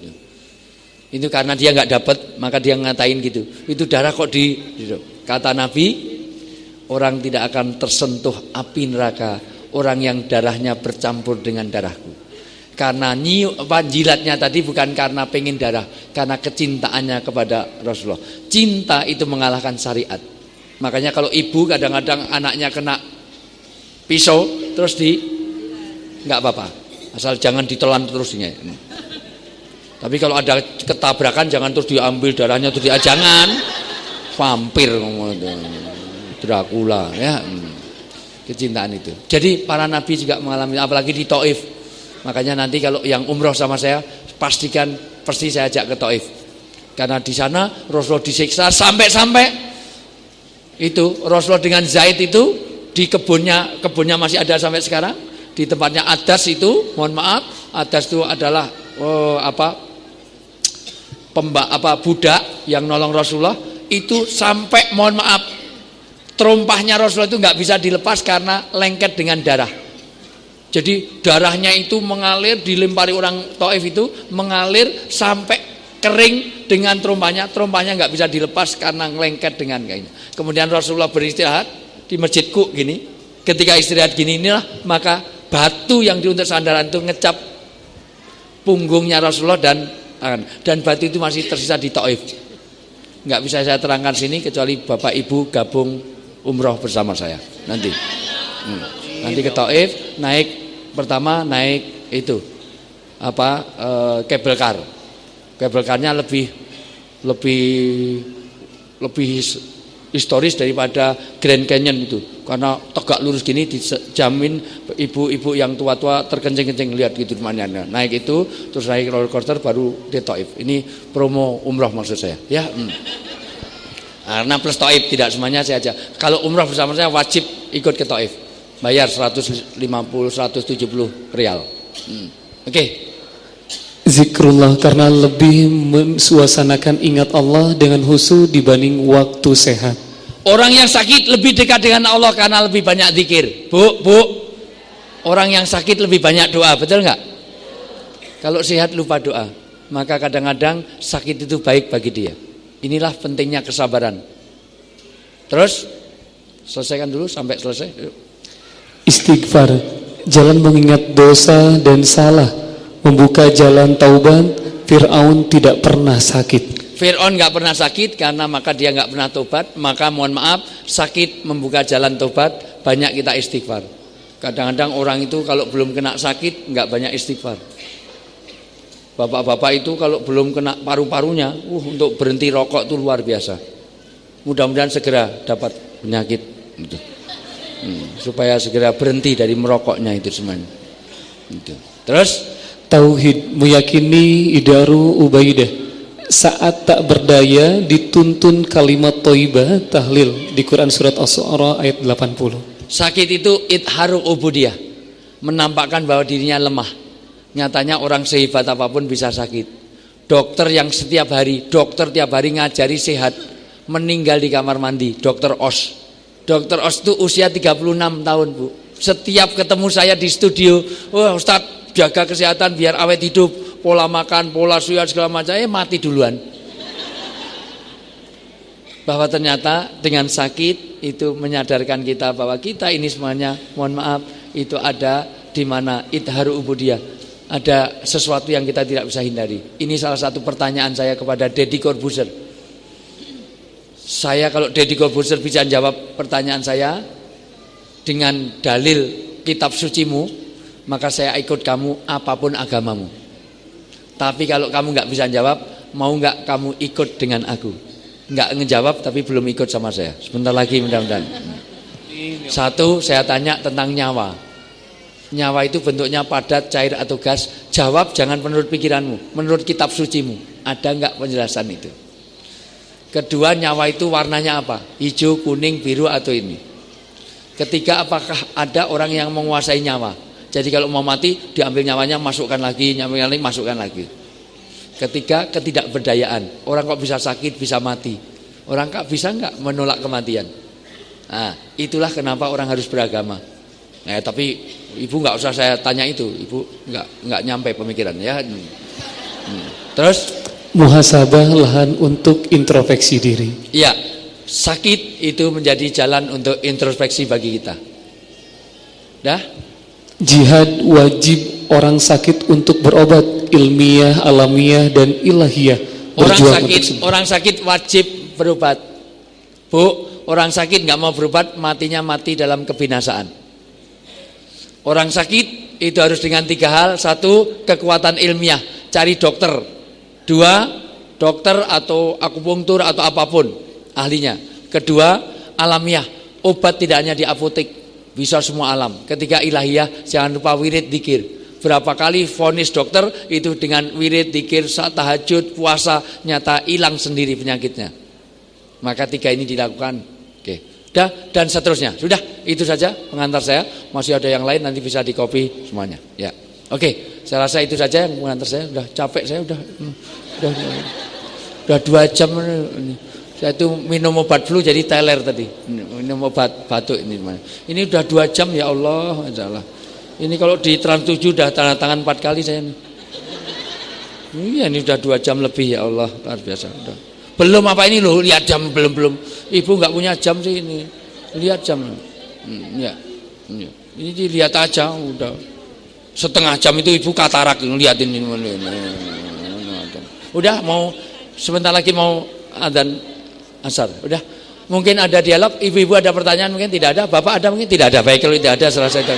Itu karena dia nggak dapat, maka dia ngatain gitu. Itu darah kok kata Nabi, orang tidak akan tersentuh api neraka orang yang darahnya bercampur dengan darahku. Karena jilatnya tadi bukan karena pengen darah, karena kecintaannya kepada Rasulullah. Cinta itu mengalahkan syariat. Makanya kalau ibu kadang-kadang anaknya kena pisau terus nggak apa-apa, asal jangan ditelan terusnya. Tapi kalau ada ketabrakan jangan terus diambil darahnya terus jangan. Vampir ngomong itu, Dracula ya. Kecintaan itu. Jadi para nabi juga mengalami, apalagi di Taif. Makanya nanti kalau yang umroh sama saya, pastikan pasti saya ajak ke Taif. Karena di sana Rasulullah disiksa sampai itu Rasulullah dengan Zaid itu di kebunnya masih ada sampai sekarang. Di tempatnya Adas itu, mohon maaf, Adas itu adalah budak yang nolong Rasulullah. Itu sampai mohon maaf, terompahnya Rasulullah itu nggak bisa dilepas karena lengket dengan darah. Jadi darahnya itu mengalir, dilempari orang Taif itu mengalir sampai kering dengan terompahnya nggak bisa dilepas karena lengket dengan kainnya. Kemudian Rasulullah beristirahat di masjidku gini. Ketika istirahat gini inilah maka batu yang diuntuk sandaran itu ngecap punggungnya Rasulullah dan batu itu masih tersisa di Taif. Nggak bisa saya terangkan sini kecuali Bapak Ibu gabung umroh bersama saya nanti. Nanti ke Taif pertama naik itu cable car. Cable car-nya lebih historis daripada Grand Canyon itu. Karena tegak lurus gini dijamin ibu-ibu yang tua-tua terkencing-kencing lihat gitu temannya. Naik itu terus naik roller coaster baru di Taif. Ini promo umroh maksud saya ya. Karena plus Taif tidak semuanya saya aja. Kalau umroh bersama saya wajib ikut ke Taif. Bayar 150 170 rial. Oke. Zikrullah karena lebih mensuasanakan ingat Allah dengan khusyuk dibanding waktu sehat. Orang yang sakit lebih dekat dengan Allah karena lebih banyak zikir. Bu, orang yang sakit lebih banyak doa, betul nggak? Kalau sehat lupa doa, maka kadang-kadang sakit itu baik bagi dia. Inilah pentingnya kesabaran. Terus selesaikan dulu sampai selesai. Istighfar, jalan mengingat dosa dan salah, membuka jalan taubat Fir'aun tidak pernah sakit. Fir'aun nggak pernah sakit karena maka dia nggak pernah tobat. Maka mohon maaf, sakit membuka jalan tobat. Banyak kita istighfar. Kadang-kadang orang itu kalau belum kena sakit nggak banyak istighfar. Bapak-bapak itu kalau belum kena paru-parunya, untuk berhenti rokok itu luar biasa. Mudah-mudahan segera dapat penyakit itu. Supaya segera berhenti dari merokoknya itu semuanya. Itu. Terus Tauhid, meyakini Idaru Ubaidah saat tak berdaya dituntun kalimat thayyibah tahlil di Quran surat Asy-Syu'ara ayat 80. Sakit itu idharu ubudiyah, menampakkan bahwa dirinya lemah. Nyatanya orang sehebat apapun bisa sakit. Dokter yang setiap hari ngajari sehat, meninggal di kamar mandi, Dokter Os. Dokter Os itu usia 36 tahun, Bu. Setiap ketemu saya di studio, wah Ustadz, jaga kesehatan biar awet hidup, pola makan, pola suya segala macam, mati duluan. Bahwa ternyata dengan sakit itu menyadarkan kita bahwa kita ini semuanya, mohon maaf, itu ada di mana idharu ubudiyah, ada sesuatu yang kita tidak bisa hindari. Ini salah satu pertanyaan saya kepada Deddy Corbuzier. Saya kalau Deddy Corbuzier bisa jawab pertanyaan saya dengan dalil kitab sucimu, maka saya ikut kamu apapun agamamu. Tapi kalau kamu nggak bisa jawab, mau nggak kamu ikut dengan aku? Nggak ngejawab tapi belum ikut sama saya. Sebentar lagi mudah-mudahan. Satu, saya tanya tentang nyawa. Nyawa itu bentuknya padat, cair atau gas? Jawab jangan menurut pikiranmu, menurut kitab sucimu. Ada nggak penjelasan itu? Kedua, nyawa itu warnanya apa? Hijau, kuning, biru atau ini? Ketiga, apakah ada orang yang menguasai nyawa? Jadi kalau mau mati diambil nyawanya, masukkan lagi, masukkan lagi. Ketiga, ketidakberdayaan. Orang kok bisa sakit, bisa mati. Orang kok bisa nggak menolak kematian? Nah, itulah kenapa orang harus beragama. Nah, tapi ibu nggak usah saya tanya itu, ibu nggak nyampe pemikiran ya. Terus muhasabah, lahan untuk introspeksi diri. Iya, sakit itu menjadi jalan untuk introspeksi bagi kita. Dah? Jihad wajib orang sakit untuk berobat ilmiah, alamiah dan ilahiyah. Orang sakit wajib berobat. Bu, orang sakit nggak mau berobat, matinya mati dalam kebinasaan. Orang sakit itu harus dengan 3 hal. 1, kekuatan ilmiah, cari dokter. 2, dokter atau akupunktur atau apapun ahlinya. Kedua, alamiah, obat tidak hanya di apotek, bisa semua alam. Ketiga, ilahiyah, jangan lupa wirid, dzikir. Berapa kali vonis dokter itu dengan wirid, dzikir, tahajud, puasa, nyata hilang sendiri penyakitnya. Maka 3 ini dilakukan. Oke. Dan seterusnya. Sudah, itu saja pengantar saya. Masih ada yang lain, nanti bisa di copy semuanya. Ya. Oke, saya rasa itu saja yang pengantar saya. Udah capek saya, udah 2 jam. Saya itu minum obat flu jadi teler tadi. Minum obat batuk ini. Ini udah 2 jam, ya Allah. Ini kalau di Trans 7 udah tanda tangan 4 kali saya ini. Iya, ini udah 2 jam lebih, ya Allah, luar biasa. Udah. Belum apa ini loh, lihat jam, belum. Ibu nggak punya jam sih ini. Lihat jam. Ya. Ini dilihat aja udah. Setengah jam itu ibu katarak ngeliatin ini. Udah mau sebentar lagi mau adzan asar. Udah. Mungkin ada dialog, ibu-ibu ada pertanyaan, mungkin tidak ada, bapak ada, mungkin tidak ada. Baik, kalau tidak ada selesaikan.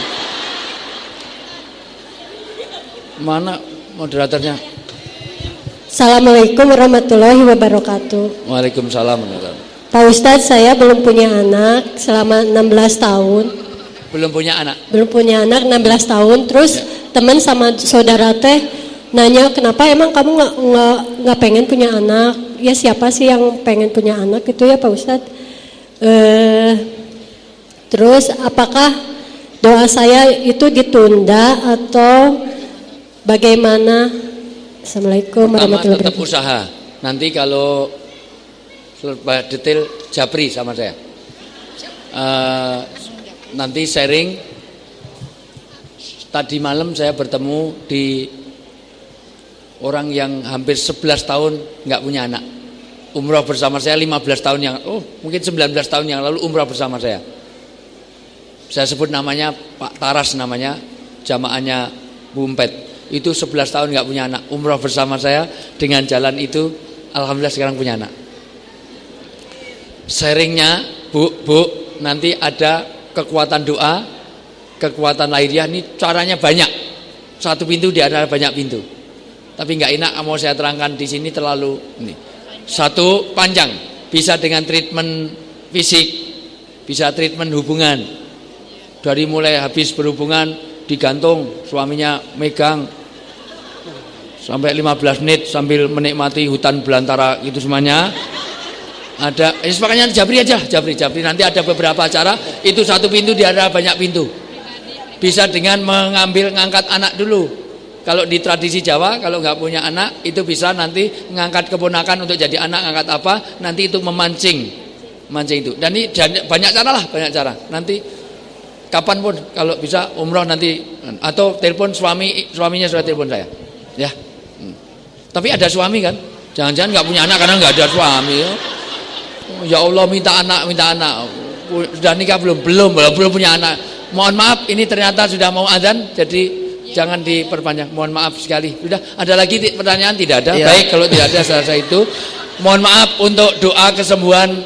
Mana moderatornya? Assalamualaikum warahmatullahi wabarakatuh. Waalaikumsalam. Pak Ustadz, saya belum punya anak selama 16 tahun. Belum punya anak? Belum punya anak 16 tahun. Terus teman sama saudara teh nanya, kenapa emang kamu nggak pengen punya anak? Ya siapa sih yang pengen punya anak gitu ya Pak Ustadz? Terus apakah doa saya itu ditunda atau bagaimana? Assalamualaikum warahmatullahi wabarakatuh. Tetap usaha. Nanti kalau detail japri sama saya. Nanti sharing. Tadi malam saya bertemu di orang yang hampir 11 tahun nggak punya anak. Umrah bersama saya 15 tahun yang, mungkin 19 tahun yang lalu umrah bersama saya. Saya sebut namanya Pak Taras namanya, jamaahnya Bu Umpet. Itu 11 tahun nggak punya anak. Umroh bersama saya dengan jalan itu, alhamdulillah sekarang punya anak. Sharingnya, Bu, nanti ada kekuatan doa, kekuatan lahiriah. Ini caranya banyak. Satu pintu di antara banyak pintu. Tapi nggak enak mau saya terangkan di sini terlalu ini. Satu, panjang, bisa dengan treatment fisik, bisa treatment hubungan. Dari mulai habis berhubungan digantung, suaminya megang sampai 15 menit sambil menikmati hutan belantara itu semuanya. Ada, makanya Jabri aja, Jabri nanti ada beberapa acara. Itu satu pintu di antara banyak pintu. Bisa dengan ngangkat anak dulu. Kalau di tradisi Jawa, kalau nggak punya anak, itu bisa nanti ngangkat keponakan untuk jadi anak, ngangkat apa, nanti itu memancing itu. Dan ini banyak cara lah, banyak cara. Nanti kapanpun kalau bisa umroh nanti, atau telepon suaminya sudah telepon saya, ya. Tapi ada suami kan? Jangan-jangan nggak punya anak karena nggak ada suami. Ya Allah, minta anak. Sudah nikah belum punya anak. Mohon maaf, ini ternyata sudah mau azan, jadi jangan diperpanjang. Mohon maaf sekali. Sudah ada lagi pertanyaan? Tidak ada. Ya. Baik, kalau tidak ada selesai itu. Mohon maaf untuk doa kesembuhan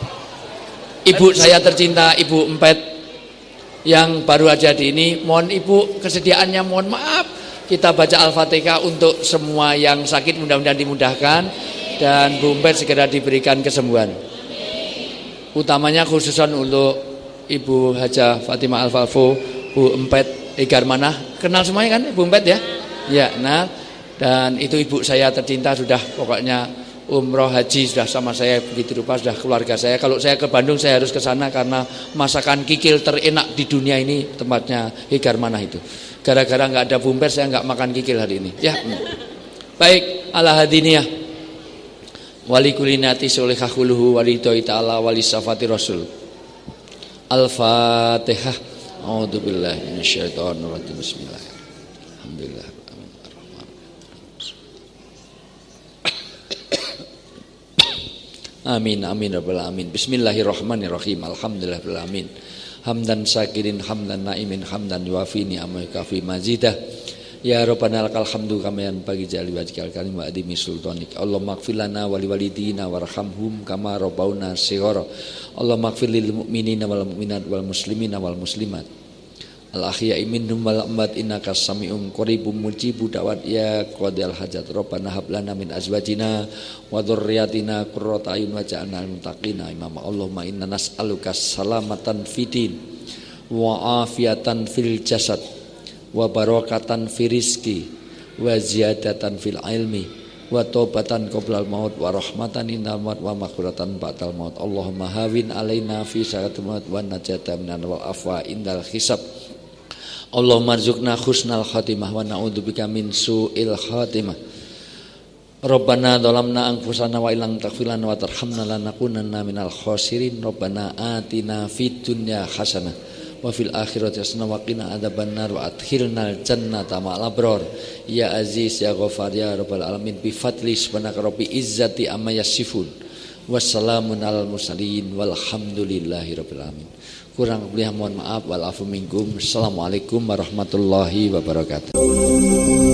ibu saya tercinta, Ibu Empet yang baru aja di ini. Mohon Ibu kesediaannya, mohon maaf. Kita baca Al-Fatihah untuk semua yang sakit, mudah-mudahan dimudahkan dan Bu Empet segera diberikan kesembuhan. Utamanya khususan untuk Ibu Hajah Fatimah Al-Falfo, Bu Empet Egarmanah, kenal semuanya kan Bu Empet ya? Ya, nah, dan itu ibu saya tercinta, sudah pokoknya umroh haji sudah sama saya begitu rupa, sudah keluarga saya. Kalau saya ke Bandung saya harus ke sana karena masakan kikil terenak di dunia ini tempatnya Egarmanah itu. Gara-gara nggak ada Bu Empet saya nggak makan kikil hari ini. Ya, baik, ala hadiniyah. Wali kulinati solehahuluhu wali to'i ta'ala wali safati rasul. Al-Fatihah. A'udzubillahi minasyaitonirrajim. Bismillahirrahmanirrahim. Alhamdulillah. Amin amin rabbal alamin. Bismillahirrahmanirrahim. Alhamdulillah rabbil alamin. Hamdan syakirin hamdan naimin hamdan yuafi ni'amah kafi mazidah. Ya Rabbana lakal hamdu kama yanbaghi jali wajhikal karim wa adimi sultanik. Allahumma ighfir lana wa liwalidina warhamhum kama rabbauna shighara. Allahumma ighfir lil mu'minina wal mu'minat wal muslimina wal muslimat. Al ahya'i minhum wal amwat innaka sami'un qaribun mujibu da'wat ya qadil hajat. Rabbana hab lana min azwajina wa dzurriyyatina qurrata a'yun waj'alna lil muttaqina imama. Allahumma inna nas'aluka salamatan fidin wa afiatan fil jasad wa barakatan fi rizqi wa ziyadatan fil ilmi wa taubatan qoblal maut wa rahmatan indal maut wa maghfiratan ba'dal maut. Allahumma hawin alaina fi sa'atil maut wa najatan minal wal afwa indal hisab. Allahumma rzuqna husnal khatimah wa na'udzubika min su'il khatimah. Rabbana dhalamna anfusana wa illam taghfir lana wa tarhamna lanakunanna minal khasirin. Rabbana atina fid dunya hasanah wa fil akhirati hasanah wa qina adzabannar wa adkhilnal jannata ma'al abrar. Ya aziz ya ghafar ya rabbal alamin bi fadli subhanaka rabbi izzati amma yasifun wassalamun alal mursalin walhamdulillahi rabbil alamin. Kurang lebih mohon maaf wal afu minkum. Assalamualaikum warahmatullahi wabarakatuh.